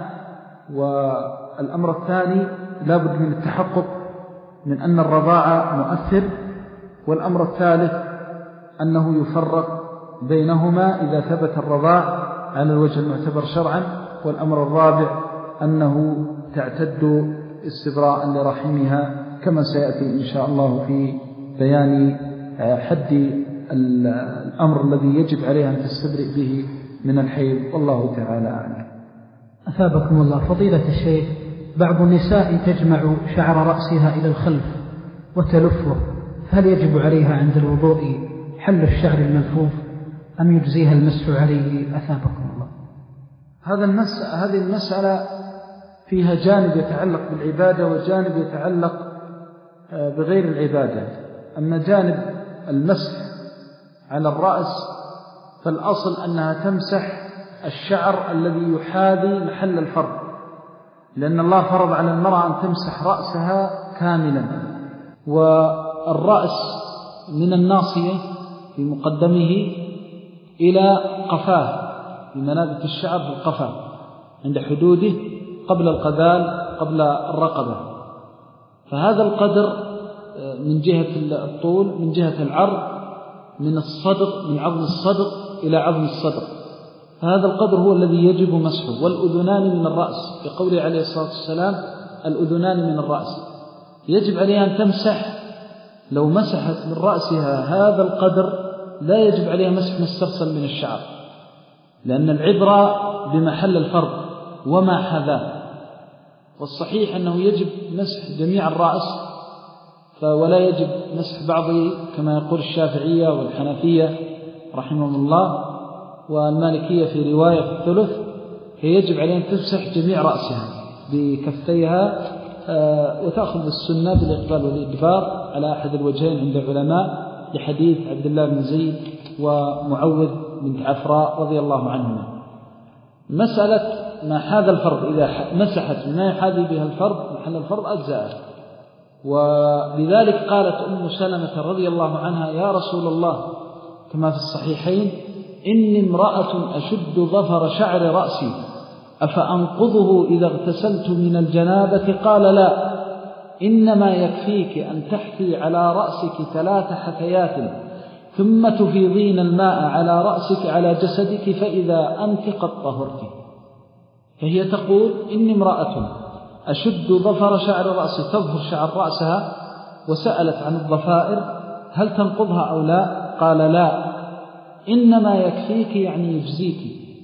والأمر الثاني لابد من التحقق من أن الرضاعة مؤثر، والأمر الثالث أنه يفرق بينهما إذا ثبت الرضاع على الوجه المعتبر شرعا، والأمر الرابع أنه تعتد استبراء لرحمها كما سيأتي إن شاء الله في بيان حد الأمر الذي يجب عليها أن تستبرئ به من الحيض، والله تعالى أعلم. أثابكم الله. فضيلة الشيخ، بعض النساء تجمع شعر رأسها إلى الخلف وتلفه، هل يجب عليها عند الوضوء حل الشعر الملفوف أم يجزيها المسح عليه؟ أثابكم الله. هذا المس... هذه المسألة فيها جانب يتعلق بالعبادة وجانب يتعلق بغير العبادة. أما جانب المسح على الرأس فالأصل أنها تمسح الشعر الذي يحاذي محل الفرض، لأن الله فرض على المرأة أن تمسح رأسها كاملا، والرأس من الناصية في مقدمه إلى قفاه، في منابت الشعر في القفاه عند حدوده قبل القذال قبل الرقبة، فهذا القدر من جهة الطول، من جهة العرض، من الصدق، من عظم الصدق إلى عظم الصدق، فهذا القدر هو الذي يجب مسحه. والأذنان من الرأس، في قوله عليه الصلاة والسلام الأذنان من الرأس، يجب عليها أن تمسح. لو مسحت من رأسها هذا القدر لا يجب عليها مسح ما استرسل من الشعر، لأن العبرة بمحل الفرض وما حذاه، والصحيح أنه يجب مسح جميع الرأس ولا يجب مسح بعضه كما يقول الشافعية والحنفية رحمهم الله، والمالكية في رواية في الثلث، هي يجب عليها أن تمسح جميع رأسها بكفيها، وتأخذ السنة بالإقبال والإدبار على أحد الوجهين عند العلماء، لحديث عبد الله بن زيد ومعوذ بنت عفراء رضي الله عنهما. مسألة ما حاذا الفرض، إذا مسحت ما يحاذي بها الفرض محل الفرض أجزاء، ولذلك قالت أم سلمة رضي الله عنها: يا رسول الله، كما في الصحيحين: إني امرأة أشد ظفر شعر رأسي أفأنقضه إذا اغتسلت من الجنابة؟ قال: لا، إنما يكفيك أن تحثي على رأسك ثلاث حثيات ثم تفيضين الماء على رأسك على جسدك فإذا أنت قد طهرت. فهي تقول: إني امرأة أشد ظفر شعر رأسي، تظهر شعر رأسها، وسألت عن الضفائر هل تنقضها أو لا؟ قال: لا، إنما يكفيك يعني يجزيك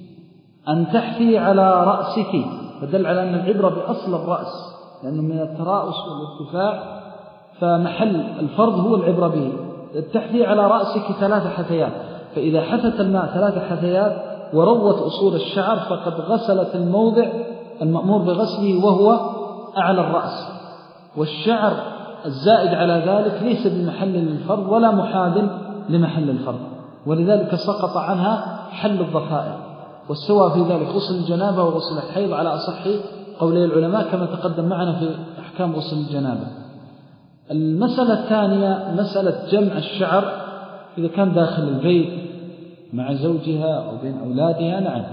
أن تحثي على رأسك، فدل على أن العبرة بأصل الرأس، لأنه من التراؤس والارتفاع، فمحل الفرض هو العبرة به. تحثي على رأسك ثلاث حثيات، فإذا حثت الماء ثلاث حثيات وروت أصول الشعر فقد غسلت الموضع المأمور بغسله وهو أعلى الرأس، والشعر الزائد على ذلك ليس بمحل للفرض ولا محاذ لمحل الفرض، ولذلك سقط عنها حل الضفائر، والسواء في ذلك غسل الجنابة وغسل الحيض على أصح قولي العلماء كما تقدم معنا في أحكام غسل الجنابة. المسألة الثانية مسألة جمع الشعر إذا كان داخل البيت مع زوجها أو بين أولادها، نعم،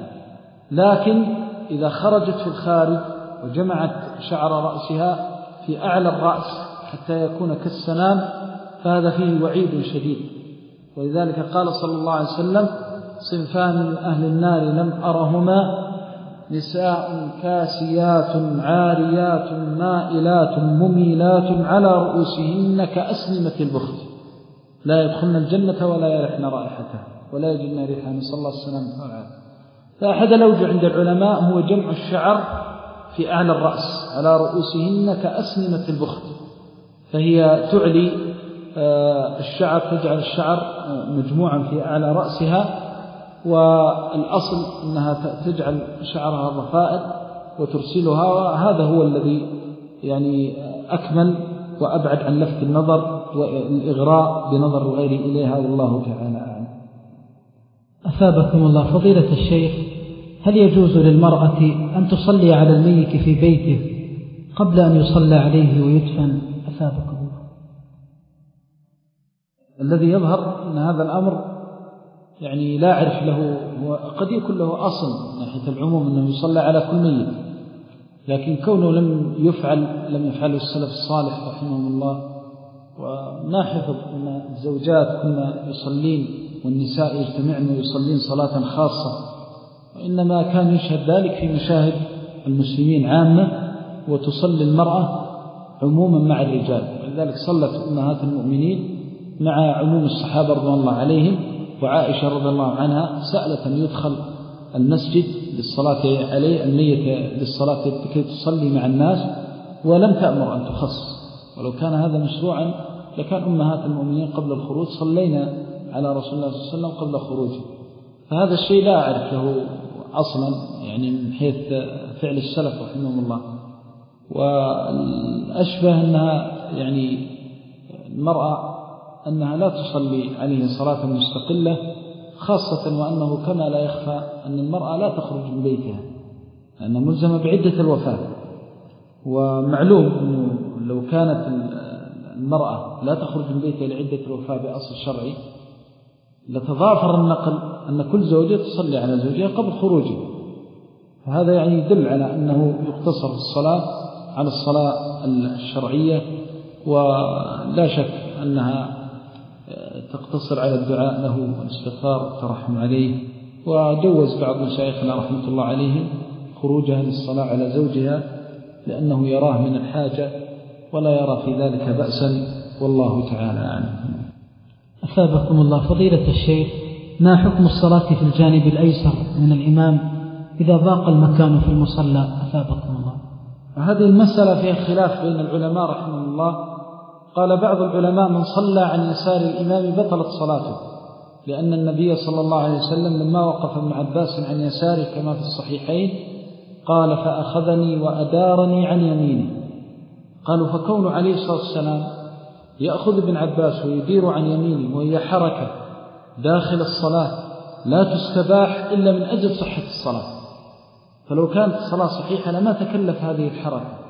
لكن إذا خرجت في الخارج وجمعت شعر رأسها في أعلى الرأس حتى يكون كالسنام فهذا فيه وعيد شديد، ولذلك قال صلى الله عليه وسلم: صنفان من أهل النار لم أرهما، نساء كاسيات عاريات مائلات مميلات على رؤوسهن كأسنمة البخت، لا يدخلن الجنة ولا يرحن رائحتها ولا يجدن ريحها، نسأل الله السلامة والعافية. فأحد الأوجه عند العلماء هو جمع الشعر في أعلى الرأس على رؤوسهن كأسنمة البخت، فهي تعلي الشعر، تجعل الشعر مجموعا في أعلى رأسها، والأصل أنها تجعل شعرها ضفائر، وترسلها، هذا هو الذي يعني أكمل وأبعد عن لفت النظر والإغراء بنظر الغير إليها، والله تعالى أعلم. أثابكم الله فضيلة الشيخ، هل يجوز للمرأة أن تصلي على الميت في بيته قبل أن يصلى عليه ويدفن؟ أثابكم الله. الذي يظهر أن هذا الأمر يعني لا أعرف له، وقد يكون له أصل ناحية العموم أنه يصلى على كل ميت، لكن كونه لم يفعل لم يفعله السلف الصالح رحمهم الله. ونحفظ أن الزوجات كنا يصلين والنساء يجتمعن ويصلين صلاة خاصة، وإنما كان يشهد ذلك في مشاهد المسلمين عامة، وتصلي المرأة عموما مع الرجال، ولذلك صلت أمهات المؤمنين مع عموم الصحابة رضوان الله عليهم. وعائشة رضي الله عنها سألت أن يدخل المسجد للصلاة عليه الميت للصلاة لكي تصلي مع الناس، ولم تأمر أن تخص، ولو كان هذا مشروعا لكان أمهات المؤمنين قبل الخروج صلينا على رسول الله صلى الله عليه وسلم قبل خروجه. فهذا الشيء لا أعرف له أصلا يعني من حيث فعل السلف رحمهم الله. والأشبه أنها يعني المرأة أنها لا تصلي عليه صلاة مستقلة، خاصة وأنه كما لا يخفى أن المرأة لا تخرج من بيتها لأنها ملزمة بعدة الوفاة. ومعلوم أنه لو كانت المرأة لا تخرج من بيتها لعدة الوفاة بأصل شرعي لتضافر النقل أن كل زوجة تصلي على زوجها قبل خروجه، فهذا يعني يدل على أنه يقتصر في الصلاة على الصلاة الشرعية، ولا شك أنها تقتصر على الدعاء له والاستغفار والترحم عليه. وجوز بعض مشايخنا رحمة الله عليهم خروجها للصلاة على زوجها لأنه يراه من الحاجة ولا يرى في ذلك بأسا، والله تعالى أعلم. أثابكم الله فضيلة الشيخ، ما حكم الصلاة في الجانب الأيسر من الإمام إذا ضاق المكان في المصلى؟ أثابكم الله. هذه المسألة فيها خلاف بين العلماء رحمه الله. قال بعض العلماء من صلى عن يسار الإمام بطلت صلاته، لأن النبي صلى الله عليه وسلم لما وقف ابن عباس عن يساره كما في الصحيحين قال فأخذني وأدارني عن يمينه. قالوا فكون عليه الصلاة والسلام يأخذ ابن عباس ويدير عن يمينه وهي حركة داخل الصلاة لا تستباح إلا من أجل صحة الصلاة، فلو كانت الصلاة صحيحة لما تكلف هذه الحركة.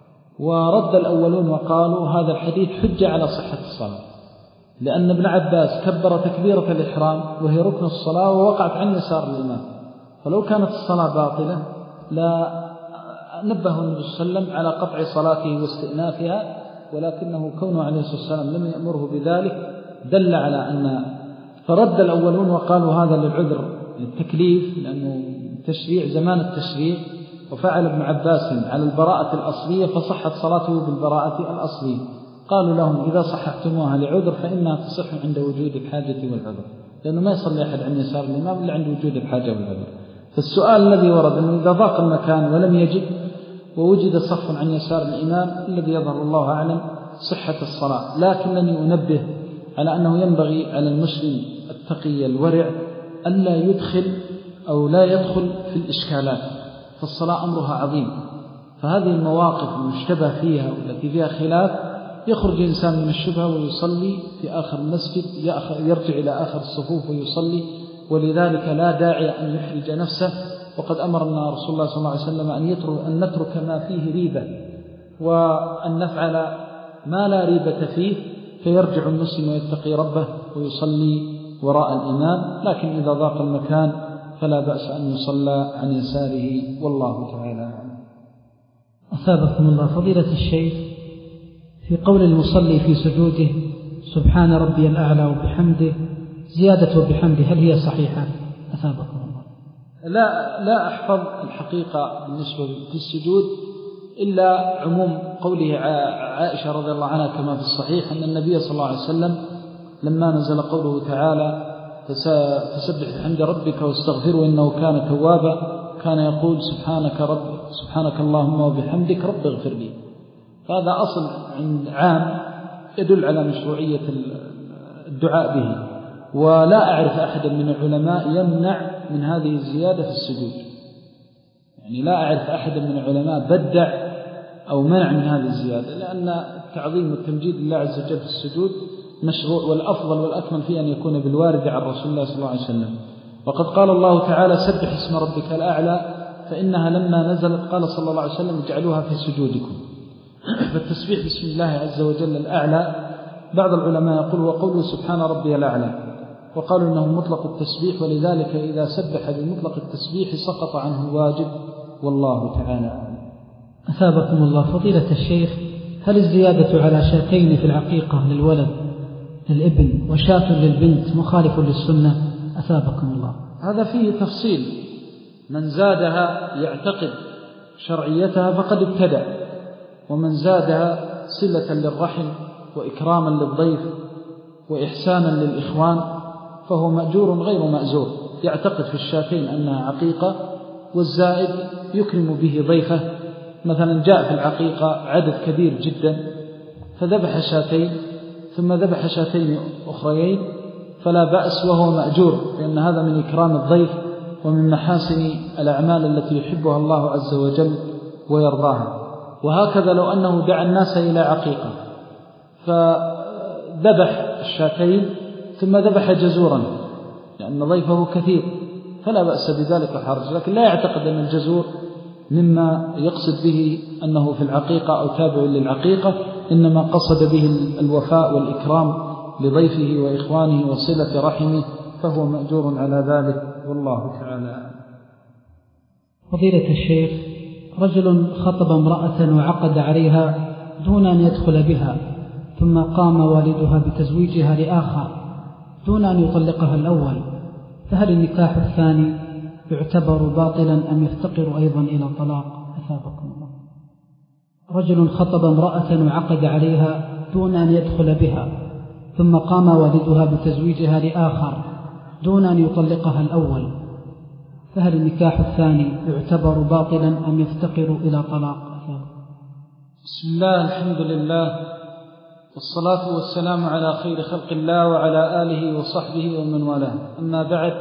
ورد الأولون وقالوا هذا الحديث حجة على صحة الصلاة، لأن ابن عباس كبر تكبيرة الإحرام وهي ركن الصلاة ووقعت عن يسار الإمام، فلو كانت الصلاة باطلة لا نبه النبي صلى الله عليه وسلم على قطع صلاته واستئنافها، ولكنه كونه عليه الصلاة والسلام لم يأمره بذلك دل على أن. فرد الأولون وقالوا هذا للعذر التكليف، لأنه تشريع زمان التشريع، وفعل ابن عباس على البراءة الأصلية فصحت صلاته بالبراءة الأصلية. قالوا لهم إذا صححتموها لعذر فإنها تصح عند وجود الحاجة والعذر، لأنه ما يصلي أحد عن يسار الإمام إلا عند وجود الحاجة والعذر. فالسؤال الذي ورد أنه إذا ضاق المكان ولم يجد ووجد صف عن يسار الإمام الذي يظهر الله أعلم صحة الصلاة، لكنني أنبه على أنه ينبغي على المسلم التقي الورع ألا يدخل أو لا يدخل في الإشكالات، فالصلاة أمرها عظيم. فهذه المواقف المشتبه فيها والتي فيها خلاف يخرج الإنسان من الشبهة ويصلي في آخر المسجد، يرجع إلى آخر الصفوف ويصلي، ولذلك لا داعي أن يحرج نفسه. وقد أمرنا رسول الله صلى الله عليه وسلم أن, يترك أن نترك ما فيه ريبة وأن نفعل ما لا ريبة فيه، فيرجع المسلم ويتقي ربه ويصلي وراء الإمام. لكن إذا ضاق المكان فلا بأس أن يصلى عن يساره، والله تعالى أعلم. أثابكم الله فضيلة الشيخ، في قول المصلي في سجوده سبحان ربي الأعلى وبحمده زيادة وبحمده هل هي صحيحة؟ أثابكم الله. لا لا أحفظ الحقيقة بالنسبة للسجود إلا عموم قوله عائشة رضي الله عنها كما في الصحيح أن النبي صلى الله عليه وسلم لما نزل قوله تعالى فسبح بحمد ربك واستغفره إنه كان توابا كان يقول سبحانك رب سبحانك اللهم وبحمدك رب اغفر لي. هذا أصل عام يدل على مشروعية الدعاء به، ولا أعرف أحدا من العلماء يمنع من هذه الزيادة في السجود، يعني لا أعرف أحد من العلماء بدع أو منع من هذه الزيادة، لأن التعظيم والتمجيد لله عز وجل في السجود مشروع، والأفضل والأكمل فيه أن يكون بالوارد عن رسول الله صلى الله عليه وسلم. وقد قال الله تعالى سبح اسم ربك الأعلى، فإنها لما نزلت قال صلى الله عليه وسلم اجعلوها في سجودكم. فالتسبيح باسم الله عز وجل الأعلى بعض العلماء يقول وقوله سبحان ربي الأعلى، وقالوا إنه مطلق التسبيح، ولذلك إذا سبح بمطلق التسبيح سقط عنه الواجب، والله تعالى أعلم. أثابكم الله فضيلة الشيخ، هل الزيادة على شاتين في العقيقة للولد للابن وشاة للبنت مخالف للسنة؟ أثابكم الله. هذا فيه تفصيل، من زادها يعتقد شرعيتها فقد ابتدع، ومن زادها صلة للرحم وإكراما للضيف وإحسانا للإخوان فهو مأجور غير مأزور، يعتقد في الشاتين أنها عقيقة، والزائد يكرم به ضيفه. مثلا جاء في العقيقة عدد كبير جدا فذبح شاتين ثم ذبح شاتين أخريين فلا بأس وهو مأجور، لأن هذا من إكرام الضيف ومن محاسن الأعمال التي يحبها الله عز وجل ويرضاها. وهكذا لو أنه دعا الناس إلى عقيقة فذبح الشاتين ثم ذبح جزورا لأن ضيفه كثير فلا بأس بذلك حرج، لكن لا يعتقد أن الجزور مما يقصد به أنه في العقيقة أو تابع للعقيقة، إنما قصد به الوفاء والإكرام لضيفه وإخوانه وصلة رحمه، فهو مأجور على ذلك، والله تعالى. فضيلة الشيخ، رجل خطب امرأة وعقد عليها دون أن يدخل بها، ثم قام والدها بتزويجها لآخر دون أن يطلقها الأول، فهل النكاح الثاني يعتبر باطلا أم يفتقر أيضا إلى الطلاق؟ أثابكم الله. رجل خطب امرأة وعقد عليها دون أن يدخل بها، ثم قام والدها بتزويجها لآخر دون أن يطلقها الأول، فهل النكاح الثاني يعتبر باطلا أم يفتقر إلى طلاق؟ بسم الله، الحمد لله، والصلاة والسلام على خير خلق الله وعلى آله وصحبه ومن والاه، أما بعد،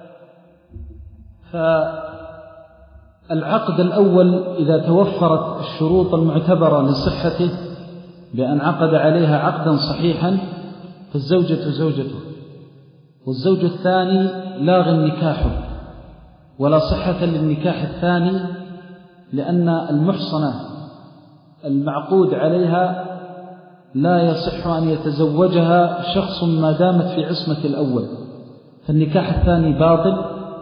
فالعقد الأول إذا توفرت الشروط المعتبرة لصحته بأن عقد عليها عقدا صحيحا فالزوجة زوجته، والزوج الثاني لاغ نكاحه ولا صحة للنكاح الثاني، لأن المحصنة المعقود عليها لا يصح أن يتزوجها شخص ما دامت في عصمة الأول، فالنكاح الثاني باطل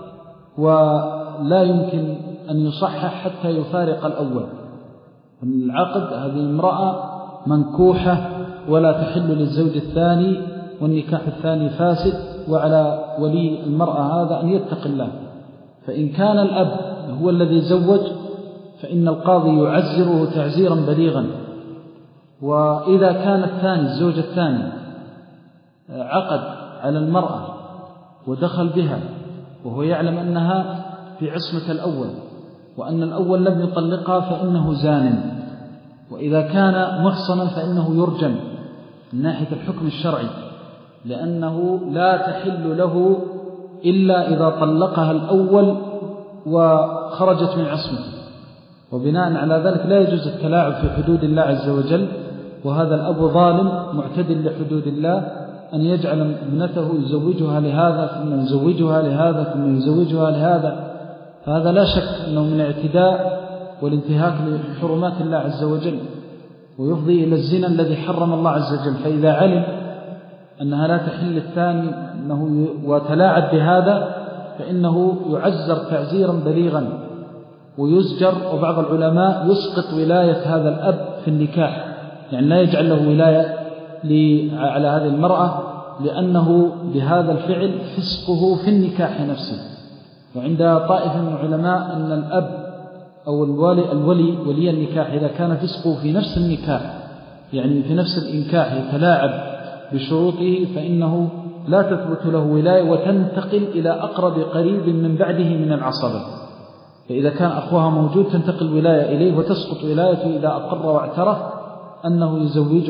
ولا يمكن أن يصحح حتى يفارق الأول. العقد هذه امرأة منكوحة ولا تحل للزوج الثاني، والنكاح الثاني فاسد، وعلى ولي المرأة هذا أن يتق الله، فإن كان الأب هو الذي زوج فإن القاضي يعزره تعزيرا بليغا، وإذا كان الثاني الزوج الثاني عقد على المرأة ودخل بها وهو يعلم أنها في عصمة الأول وأن الأول لم يطلقها فإنه زان، وإذا كان محصنا فإنه يرجم من ناحية الحكم الشرعي، لأنه لا تحل له إلا إذا طلقها الأول وخرجت من عصمته، وبناء على ذلك لا يجوز التلاعب في حدود الله عز وجل، وهذا الأب ظالم معتدل لحدود الله أن يجعل ابنته يزوجها لهذا ثم يزوجها لهذا ثم يزوجها لهذا، فهذا لا شك أنه من الاعتداء والانتهاك لحرمات الله عز وجل، ويفضي إلى الزنا الذي حرم الله عز وجل. فإذا علم أنها لا تحل الثاني أنه وتلاعب بهذا فإنه يعزر تعزيرا بليغا ويزجر، وبعض العلماء يسقط ولاية هذا الأب في النكاح، يعني لا يجعل له ولاية على هذه المرأة، لأنه بهذا الفعل فسقه في النكاح نفسه. وعند طائفة من العلماء أن الأب أو الولي, الولي ولي النكاح إذا كان فسقه في نفس النكاح، يعني في نفس الإنكاح يتلاعب بشروطه، فإنه لا تثبت له ولاية وتنتقل إلى أقرب قريب من بعده من العصبة، فإذا كان أخوها موجود تنتقل ولاية إليه وتسقط ولايته إذا أقر واعترف أنه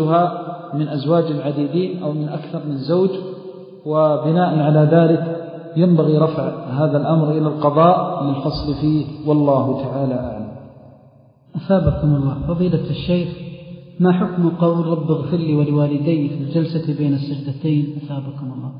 يزوجها من أزواج عديدين أو من أكثر من زوج، وبناء على ذلك ينبغي رفع هذا الأمر إلى القضاء للفصل فيه، والله تعالى أعلم. أثابكم الله. فضيلة الشيخ، ما حكم قول رب اغفر لي ولوالدي في الجلسة بين السجدتين؟ أثابكم الله.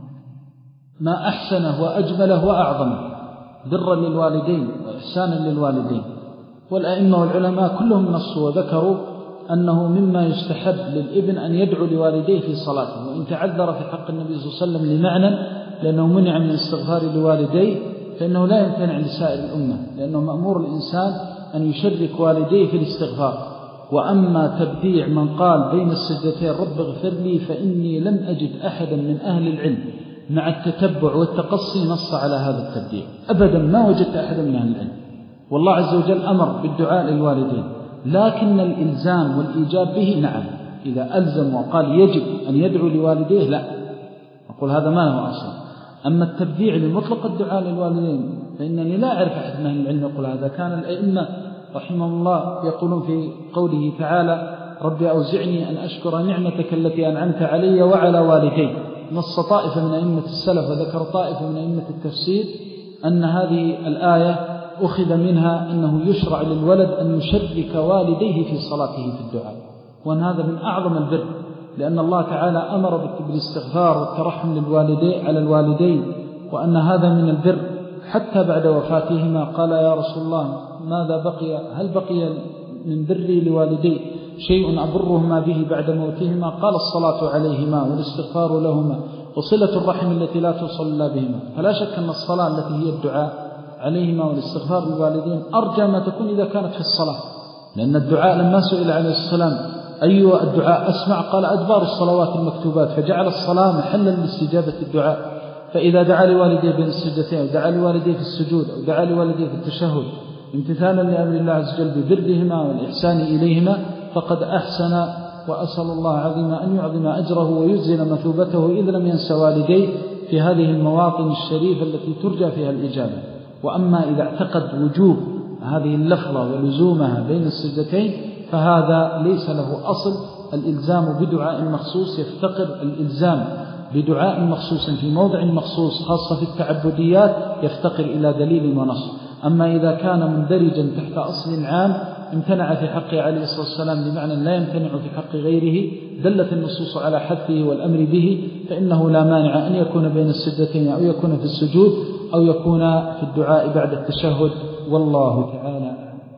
ما أحسنه وأجمله وأعظمه برا للوالدين وإحسانا للوالدين. والأئمة والعلماء كلهم نصوا وذكروا أنه مما يستحب للابن أن يدعو لوالديه في صلاته، وإن تعذر في حق النبي صلى الله عليه وسلم لمعنى لأنه منع من الاستغفار لوالديه، فإنه لا يمتنع لسائر الأمة، لأنه مأمور الإنسان أن يشرك والديه في الاستغفار. وأما تبديع من قال بين السجدتين رب اغفر لي، فإني لم أجد أحدا من أهل العلم مع التتبع والتقصي نص على هذا التبديع أبدا، ما وجدت أحدا من أهل العلم. والله عز وجل أمر بالدعاء للوالدين، لكن الإلزام والإيجاب به نعم، إذا ألزم وقال يجب أن يدعو لوالديه لا أقول هذا ما له أصل. أما التبديع لمطلق الدعاء للوالدين فإنني لا أعرف أحد من أهل العلم يقول هذا. كان الأئمة رحمهم الله يقولون في قوله تعالى رب أوزعني أن أشكر نعمتك التي أنعمت علي وعلى والدي، نص طائفة من أئمة السلف وذكر طائفة من أئمة التفسير أن هذه الآية أخذ منها أنه يشرع للولد أن يشرك والديه في صلاته في الدعاء، وأن هذا من أعظم البر، لأن الله تعالى أمر بالاستغفار والترحم للوالدين على الوالدين، وأن هذا من البر حتى بعد وفاتهما. قال يا رسول الله ماذا بقي، هل بقي من بري لوالدي شيء أبرهما به بعد موتهما؟ قال الصلاة عليهما والاستغفار لهما وصلة الرحم التي لا توصل إلا بهما. فلا شك أن الصلاة التي هي الدعاء عليهما والاستغفار للوالدين أرجى ما تكون إذا كانت في الصلاة، لأن الدعاء لما سئل عليه السلام أي الدعاء أسمع قال أدبار الصلوات المكتوبات، فجعل الصلاة محلا لاستجابة الدعاء. فإذا دعا لوالديه بين السجدتين أو دعا لوالديه في السجود أو دعا لوالديه في التشهد امتثالا لأمر الله عز وجل ببرهما والإحسان إليهما فقد أحسن، وأسأل الله عظيم أن يعظم أجره ويجزل مثوبته إذ لم ينس والديه في هذه المواطن الشريفة التي ترجى فيها الإجابة. وأما إذا اعتقد وجوب هذه اللفظة ولزومها بين السجدتين فهذا ليس له أصل. الإلزام بدعاء مخصوص يفتقر الإلزام بدعاء مخصوص في موضع مخصوص خاصة في التعبديات يفتقر إلى دليل ونص. أما إذا كان مندرجا تحت أصل عام امتنع في حقه عليه الصلاة والسلام بمعنى لا يمتنع في حق غيره دلت النصوص على حثه والأمر به، فإنه لا مانع أن يكون بين السجدتين أو يكون في السجود أو يكون في الدعاء بعد التشهد، والله تعالى.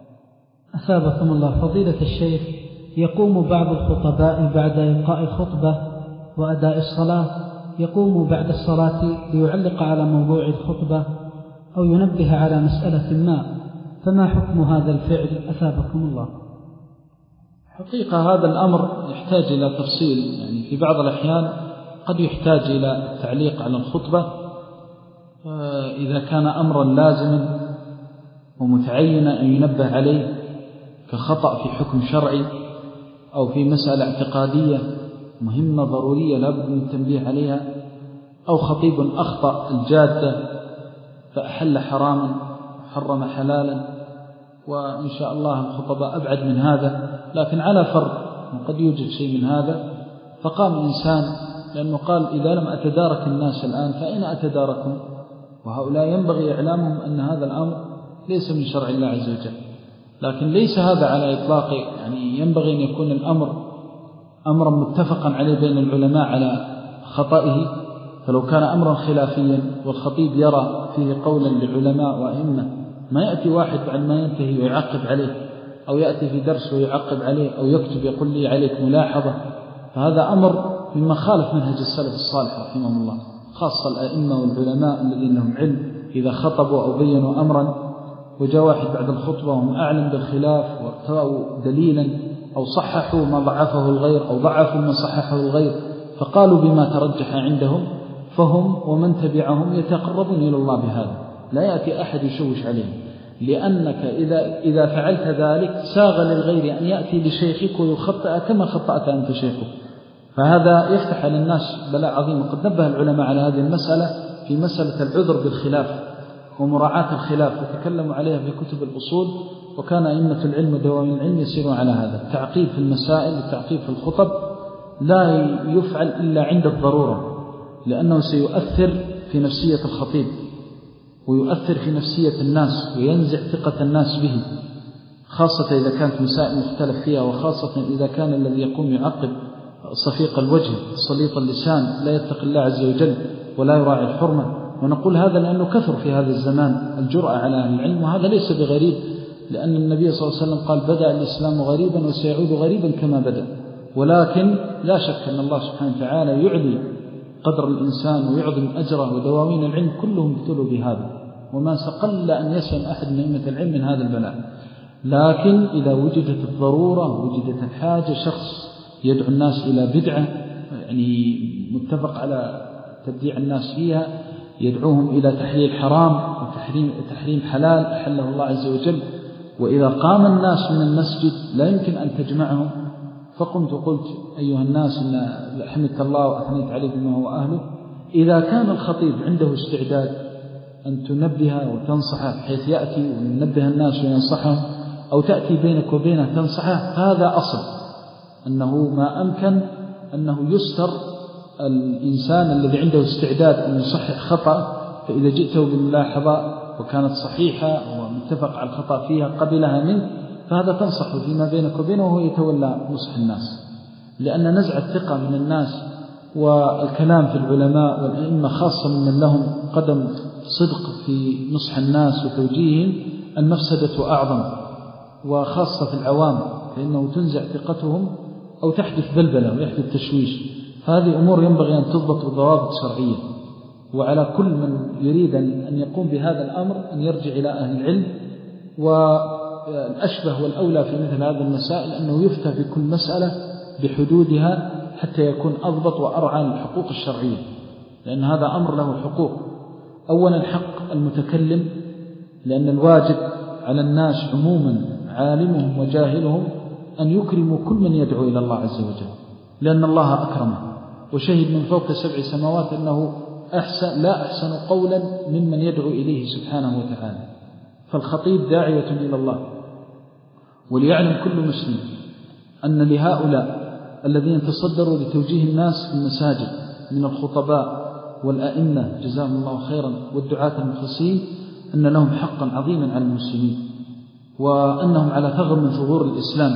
أثابكم الله. فضيلة الشيخ، يقوم بعض الخطباء بعد إلقاء الخطبة وأداء الصلاة يقوم بعد الصلاة ليعلق على موضوع الخطبة أو ينبه على مسألة ما، فما حكم هذا الفعل؟ أثابكم الله. حقيقة هذا الأمر يحتاج إلى تفصيل، يعني في بعض الأحيان قد يحتاج إلى التعليق على الخطبة إذا كان أمرا لازما ومتعينا أن ينبه عليه كخطأ في حكم شرعي أو في مسألة اعتقادية مهمة ضرورية لابد من التنبيه عليها، أو خطيب أخطأ الجادة فأحل حراما حرم حلالا، وإن شاء الله الخطباء أبعد من هذا، لكن على فرض قد يوجد شيء من هذا فقام إنسان لأنه قال إذا لم أتدارك الناس الآن فأين أتداركم؟ وهؤلاء ينبغي إعلامهم أن هذا الأمر ليس من شرع الله عز وجل، لكن ليس هذا على إطلاقه، يعني ينبغي أن يكون الأمر أمرا متفقا عليه بين العلماء على خطئه. فلو كان أمرا خلافيا والخطيب يرى فيه قولا للعلماء وأئمة ما يأتي واحد بعد ما ينتهي ويعقب عليه، أو يأتي في درس ويعقب عليه، أو يكتب يقول لي عليك ملاحظة، فهذا أمر مما خالف منهج السلف الصالح رحمهم الله، خاصة الأئمة والعلماء الذين لهم علم إذا خطبوا أو بينوا أمرا وجاء واحد بعد الخطبة وهم أعلم بالخلاف وارتأوا دليلا أو صححوا ما ضعفه الغير أو ضعفوا ما صححه الغير فقالوا بما ترجح عندهم، فهم ومن تبعهم يتقربون إلى الله بهذا، لا يأتي أحد يشوش عليهم، لأنك إذا, إذا فعلت ذلك ساغ للغير أن يأتي لشيخك ويخطئ كما خطأت أنت شيخك، فهذا يفتح للناس بلاء عظيم. وقد نبه العلماء على هذه المسألة في مسألة العذر بالخلاف ومراعاة الخلاف، وتكلموا عليها في كتب الأصول، وكان أئمة العلم ودوام العلم يسيرون على هذا. التعقيب في المسائل والتعقيب في الخطب لا يفعل إلا عند الضرورة، لأنه سيؤثر في نفسية الخطيب ويؤثر في نفسية الناس وينزع ثقة الناس به، خاصة إذا كانت مسائل مختلف فيها، وخاصة إذا كان الذي يقوم يعقب صفيق الوجه صليط اللسان لا يتقي الله عز وجل ولا يراعي الحرمة. ونقول هذا لأنه كثر في هذا الزمان الجرأة على أهل العلم، وهذا ليس بغريب، لأن النبي صلى الله عليه وسلم قال بدأ الإسلام غريبا وسيعود غريبا كما بدأ. ولكن لا شك أن الله سبحانه وتعالى يعلي قدر الإنسان ويعظم أجره، ودواوين العلم كلهم ابتلوا بهذا، وما سقل أن يسلم أحد من أئمة العلم من هذا البلاء. لكن إذا وجدت الضرورة وجدت الحاجة، شخص يدعو الناس إلى بدعة يعني متفق على تبديع الناس فيها، يدعوهم إلى تحليل حرام وتحريم تحريم حلال أحله الله عز وجل، وإذا قام الناس من المسجد لا يمكن أن تجمعهم، فقمت وقلت أيها الناس إن حمدت الله وأثنيت عليه بما هو أهله. إذا كان الخطيب عنده استعداد أن تنبه وتنصحه بحيث يأتي وينبه الناس وينصحهم، أو تأتي بينك وبينه تنصحه، هذا أصل أنه ما أمكن أنه يستر الإنسان الذي عنده استعداد أن يصحح خطأ، فإذا جئته بالملاحظة وكانت صحيحة ومتفق على الخطأ فيها قبلها منه، فهذا تنصح فيما بينك وبينه وهو يتولى نصح الناس. لأن نزع الثقة من الناس والكلام في العلماء والأئمة خاصة من لهم قدم صدق في نصح الناس وتوجيههم المفسدة أعظم، وخاصة في العوام، فإنه تنزع ثقتهم أو تحدث بلبلة ويحدث تشويش. هذه أمور ينبغي أن تضبط بضوابط شرعية، وعلى كل من يريد أن يقوم بهذا الأمر أن يرجع إلى أهل العلم. والأشبه والأولى في مثل هذه المسائل أنه يفتى في كل مسألة بحدودها حتى يكون أضبط وأرعى للحقوق الشرعية، لأن هذا أمر له حقوق. أولا حق المتكلم، لأن الواجب على الناس عموما عالمهم وجاهلهم أن يكرموا كل من يدعو إلى الله عز وجل، لأن الله أكرمه وشهد من فوق سبع سماوات أنه أحسن لا أحسن قولا ممن يدعو إليه سبحانه وتعالى. فالخطيب داعية إلى الله، وليعلم كل مسلم أن لهؤلاء الذين تصدروا لتوجيه الناس في المساجد من الخطباء والأئمة جزاهم الله خيرا والدعاة المخلصين أن لهم حقا عظيما على المسلمين، وأنهم على ثغر من ثغور الإسلام،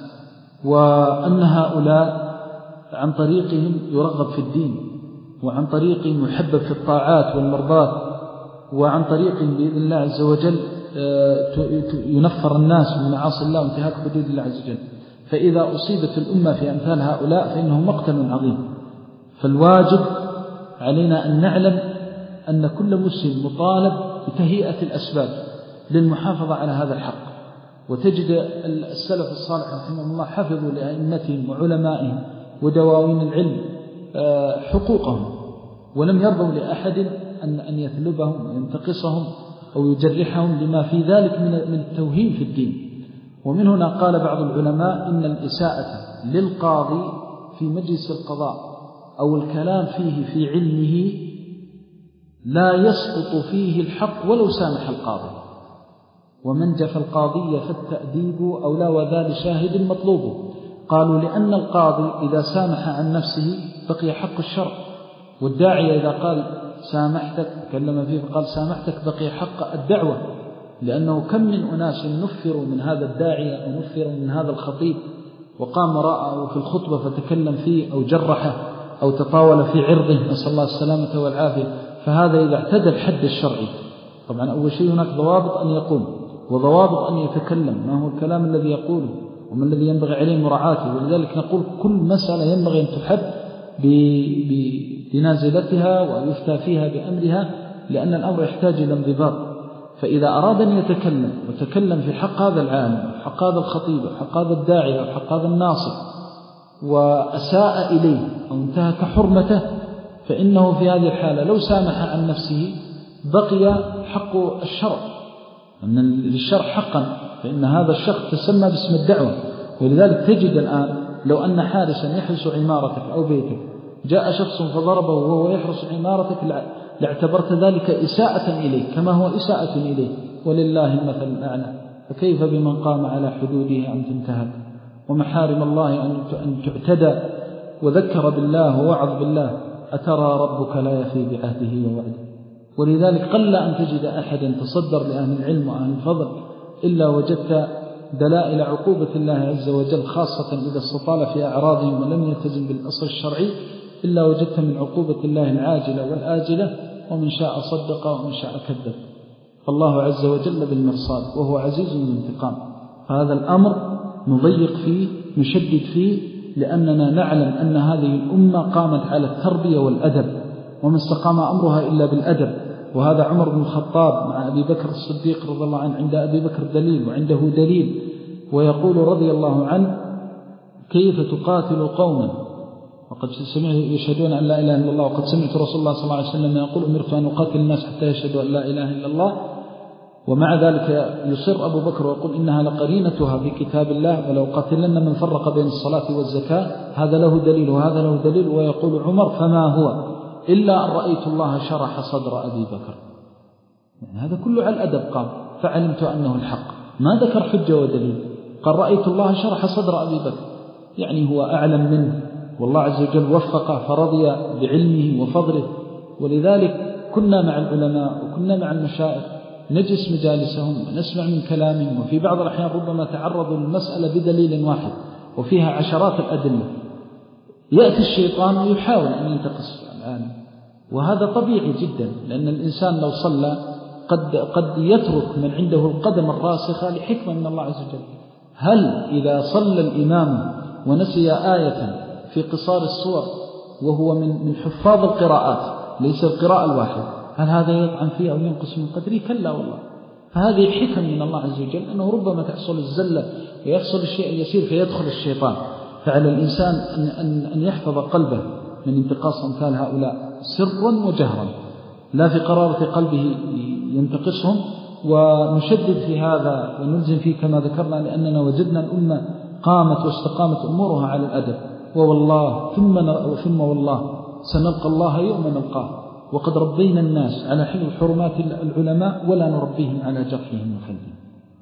وأن هؤلاء عن طريقهم يرغب في الدين، وعن طريقهم يحبب في الطاعات والمرضات، وعن طريقهم بإذن الله عز وجل ينفر الناس من معاصي الله وانتهاك حدود الله عز وجل. فإذا أصيبت الأمة في أمثال هؤلاء فإنه مقتل عظيم. فالواجب علينا أن نعلم أن كل مسلم مطالب بتهيئة الأسباب للمحافظة على هذا الحق. وتجد السلف الصالح رحمه الله حفظوا لأئمتهم وعلمائهم ودواوين العلم حقوقهم، ولم يرضوا لأحد أن يثلبهم وينتقصهم أو يجرحهم لما في ذلك من التوهين في الدين. ومن هنا قال بعض العلماء إن الإساءة للقاضي في مجلس القضاء أو الكلام فيه في علمه لا يسقط فيه الحق ولو سامح القاضي، ومن جف القاضي فالتأديب أولى وذا لشاهد مطلوب. قالوا لأن القاضي إذا سامح عن نفسه بقي حق الشرع، والداعية إذا قال سامحتك كلم فيه فقال سامحتك بقي حق الدعوة، لأنه كم من أناس نفروا من هذا الداعية ونفروا من هذا الخطيب وقام رأى في الخطبة فتكلم فيه أو جرحه أو تطاول في عرضه، نسأل الله السلامة والعافية. فهذا إذا اعتدى الحد الشرعي. طبعا أول شيء هناك ضوابط أن يقوم وضوابط أن يتكلم، ما هو الكلام الذي يقوله وما الذي ينبغي عليه مراعاته. ولذلك نقول كل مسألة ينبغي أن تحب بنازلتها ويفتى فيها بأمرها، لأن الأمر يحتاج إلى انضباط. فإذا أراد أن يتكلم وتكلم في حق هذا العالم وحق هذا الخطيب وحق هذا الداعي وحق هذا الناصر وأساء إليه أو انتهك حرمته، فإنه في هذه الحالة لو سامح عن نفسه بقي حق الشرع، أن للشرع حقا، فإن هذا الشخص تسمى باسم الدعوة. ولذلك تجد الآن لو أن حارسا يحرس عمارتك أو بيتك جاء شخص فضربه وهو يحرس عمارتك لاعتبرت ذلك إساءة إليه كما هو إساءة إليه، ولله المثل الأعلى. فكيف بمن قام على حدوده أن تنتهك ومحارم الله أن تعتدى وذكر بالله ووعظ بالله؟ أترى ربك لا يفي بعهده ووعده ولذلك قل أن تجد أحدا تصدر لأهل العلم وأهل الفضل إلا وجدت دلائل عقوبة الله عز وجل، خاصة إذا استطال في أعراضهم ولم يلتزم بالأصل الشرعي، إلا وجدت من عقوبة الله العاجلة والآجلة، ومن شاء صدق ومن شاء كذب. فالله عز وجل بالمرصاد وهو عزيز الانتقام. هذا الأمر نضيق فيه نشدد فيه، لأننا نعلم أن هذه الأمة قامت على التربية والأدب، وما استقام أمرها إلا بالأدب. وهذا عمر بن الخطاب مع أبي بكر الصديق رضي الله عنه، عند أبي بكر دليل وعنده دليل، ويقول رضي الله عنه: كيف تقاتل قوما وقد سمعت يشهدون أن لا إله إلا الله، وقد سمعت رسول الله صلى الله عليه وسلم يقول: أمرت أن أقاتل الناس حتى يشهدوا أن لا إله إلا الله. ومع ذلك يصر أبو بكر ويقول: إنها لقرينتها في كتاب الله، ولو قاتلن من فرق بين الصلاة والزكاة. هذا له دليل وهذا له دليل. ويقول عمر: فما هو إلا أن رأيت الله شرح صدر أبي بكر. يعني هذا كله على الأدب قام، فعلمت أنه الحق، ما ذكر حجة ودليل، قال: رأيت الله شرح صدر أبي بكر، يعني هو أعلم منه، والله عز وجل وفقه فرضي بعلمه وفضله. ولذلك كنا مع العلماء وكنا مع المشايخ نجلس مجالسهم ونسمع من كلامهم، وفي بعض الأحيان ربما تعرضوا للمسألة بدليل واحد وفيها عشرات الأدلة، يأتي الشيطان ويحاول أن ينتقص الآن. وهذا طبيعي جدا، لأن الإنسان لو صلى قد, قد يترك من عنده القدم الراسخة لحكمة من الله عز وجل. هل إذا صلى الإمام ونسي آية في قصار الصور وهو من, من حفاظ القراءات، ليس القراءة الواحد، هل هذا يطعن فيه أو ينقص من قدره؟ كلا والله. فهذه حكم من الله عز وجل، أنه ربما تحصل الزلة ويحصل الشيء اليسير فيدخل الشيطان. فعلى الإنسان أن, أن, أن يحفظ قلبه من انتقاص أمثال هؤلاء سرا وجهرا، لا في قرارة قلبه ينتقصهم. ونشدد في هذا ونلزم فيه كما ذكرنا، لأننا وجدنا الأمة قامت واستقامت أمورها على الأدب. ووالله ثم, ثم والله سنلقى الله يوم نلقاه، وقد ربينا الناس على حفظ حرمات العلماء ولا نربيهم على جرحهم وخلهم،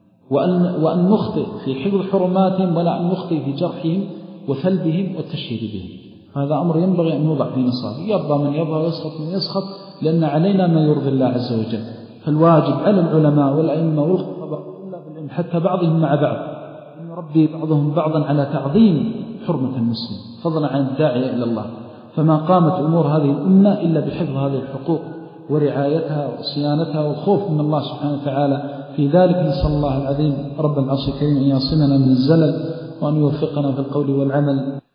وأن, وأن نخطئ في حفظ حرماتهم ولا أن نخطئ في جرحهم وثلبهم والتشهير بهم. هذا أمر ينبغي أن يوضع في نصاب، يرضى من يرضى ويسخط من يسخط، لأن علينا ما يرضي الله عز وجل. فالواجب على العلماء والأئمة والخطباء حتى بعضهم مع بعض أن يربي بعضهم بعضا على تعظيم حرمة المسلم، فضلا عن الداعية إلى الله. فما قامت أمور هذه الأمة إلا بحفظ هذه الحقوق ورعايتها وصيانتها والخوف من الله سبحانه وتعالى في ذلك. نسأل الله العظيم رب العرش الكريم أن يعصمنا من الزلل، وأن يوفقنا في القول والعمل.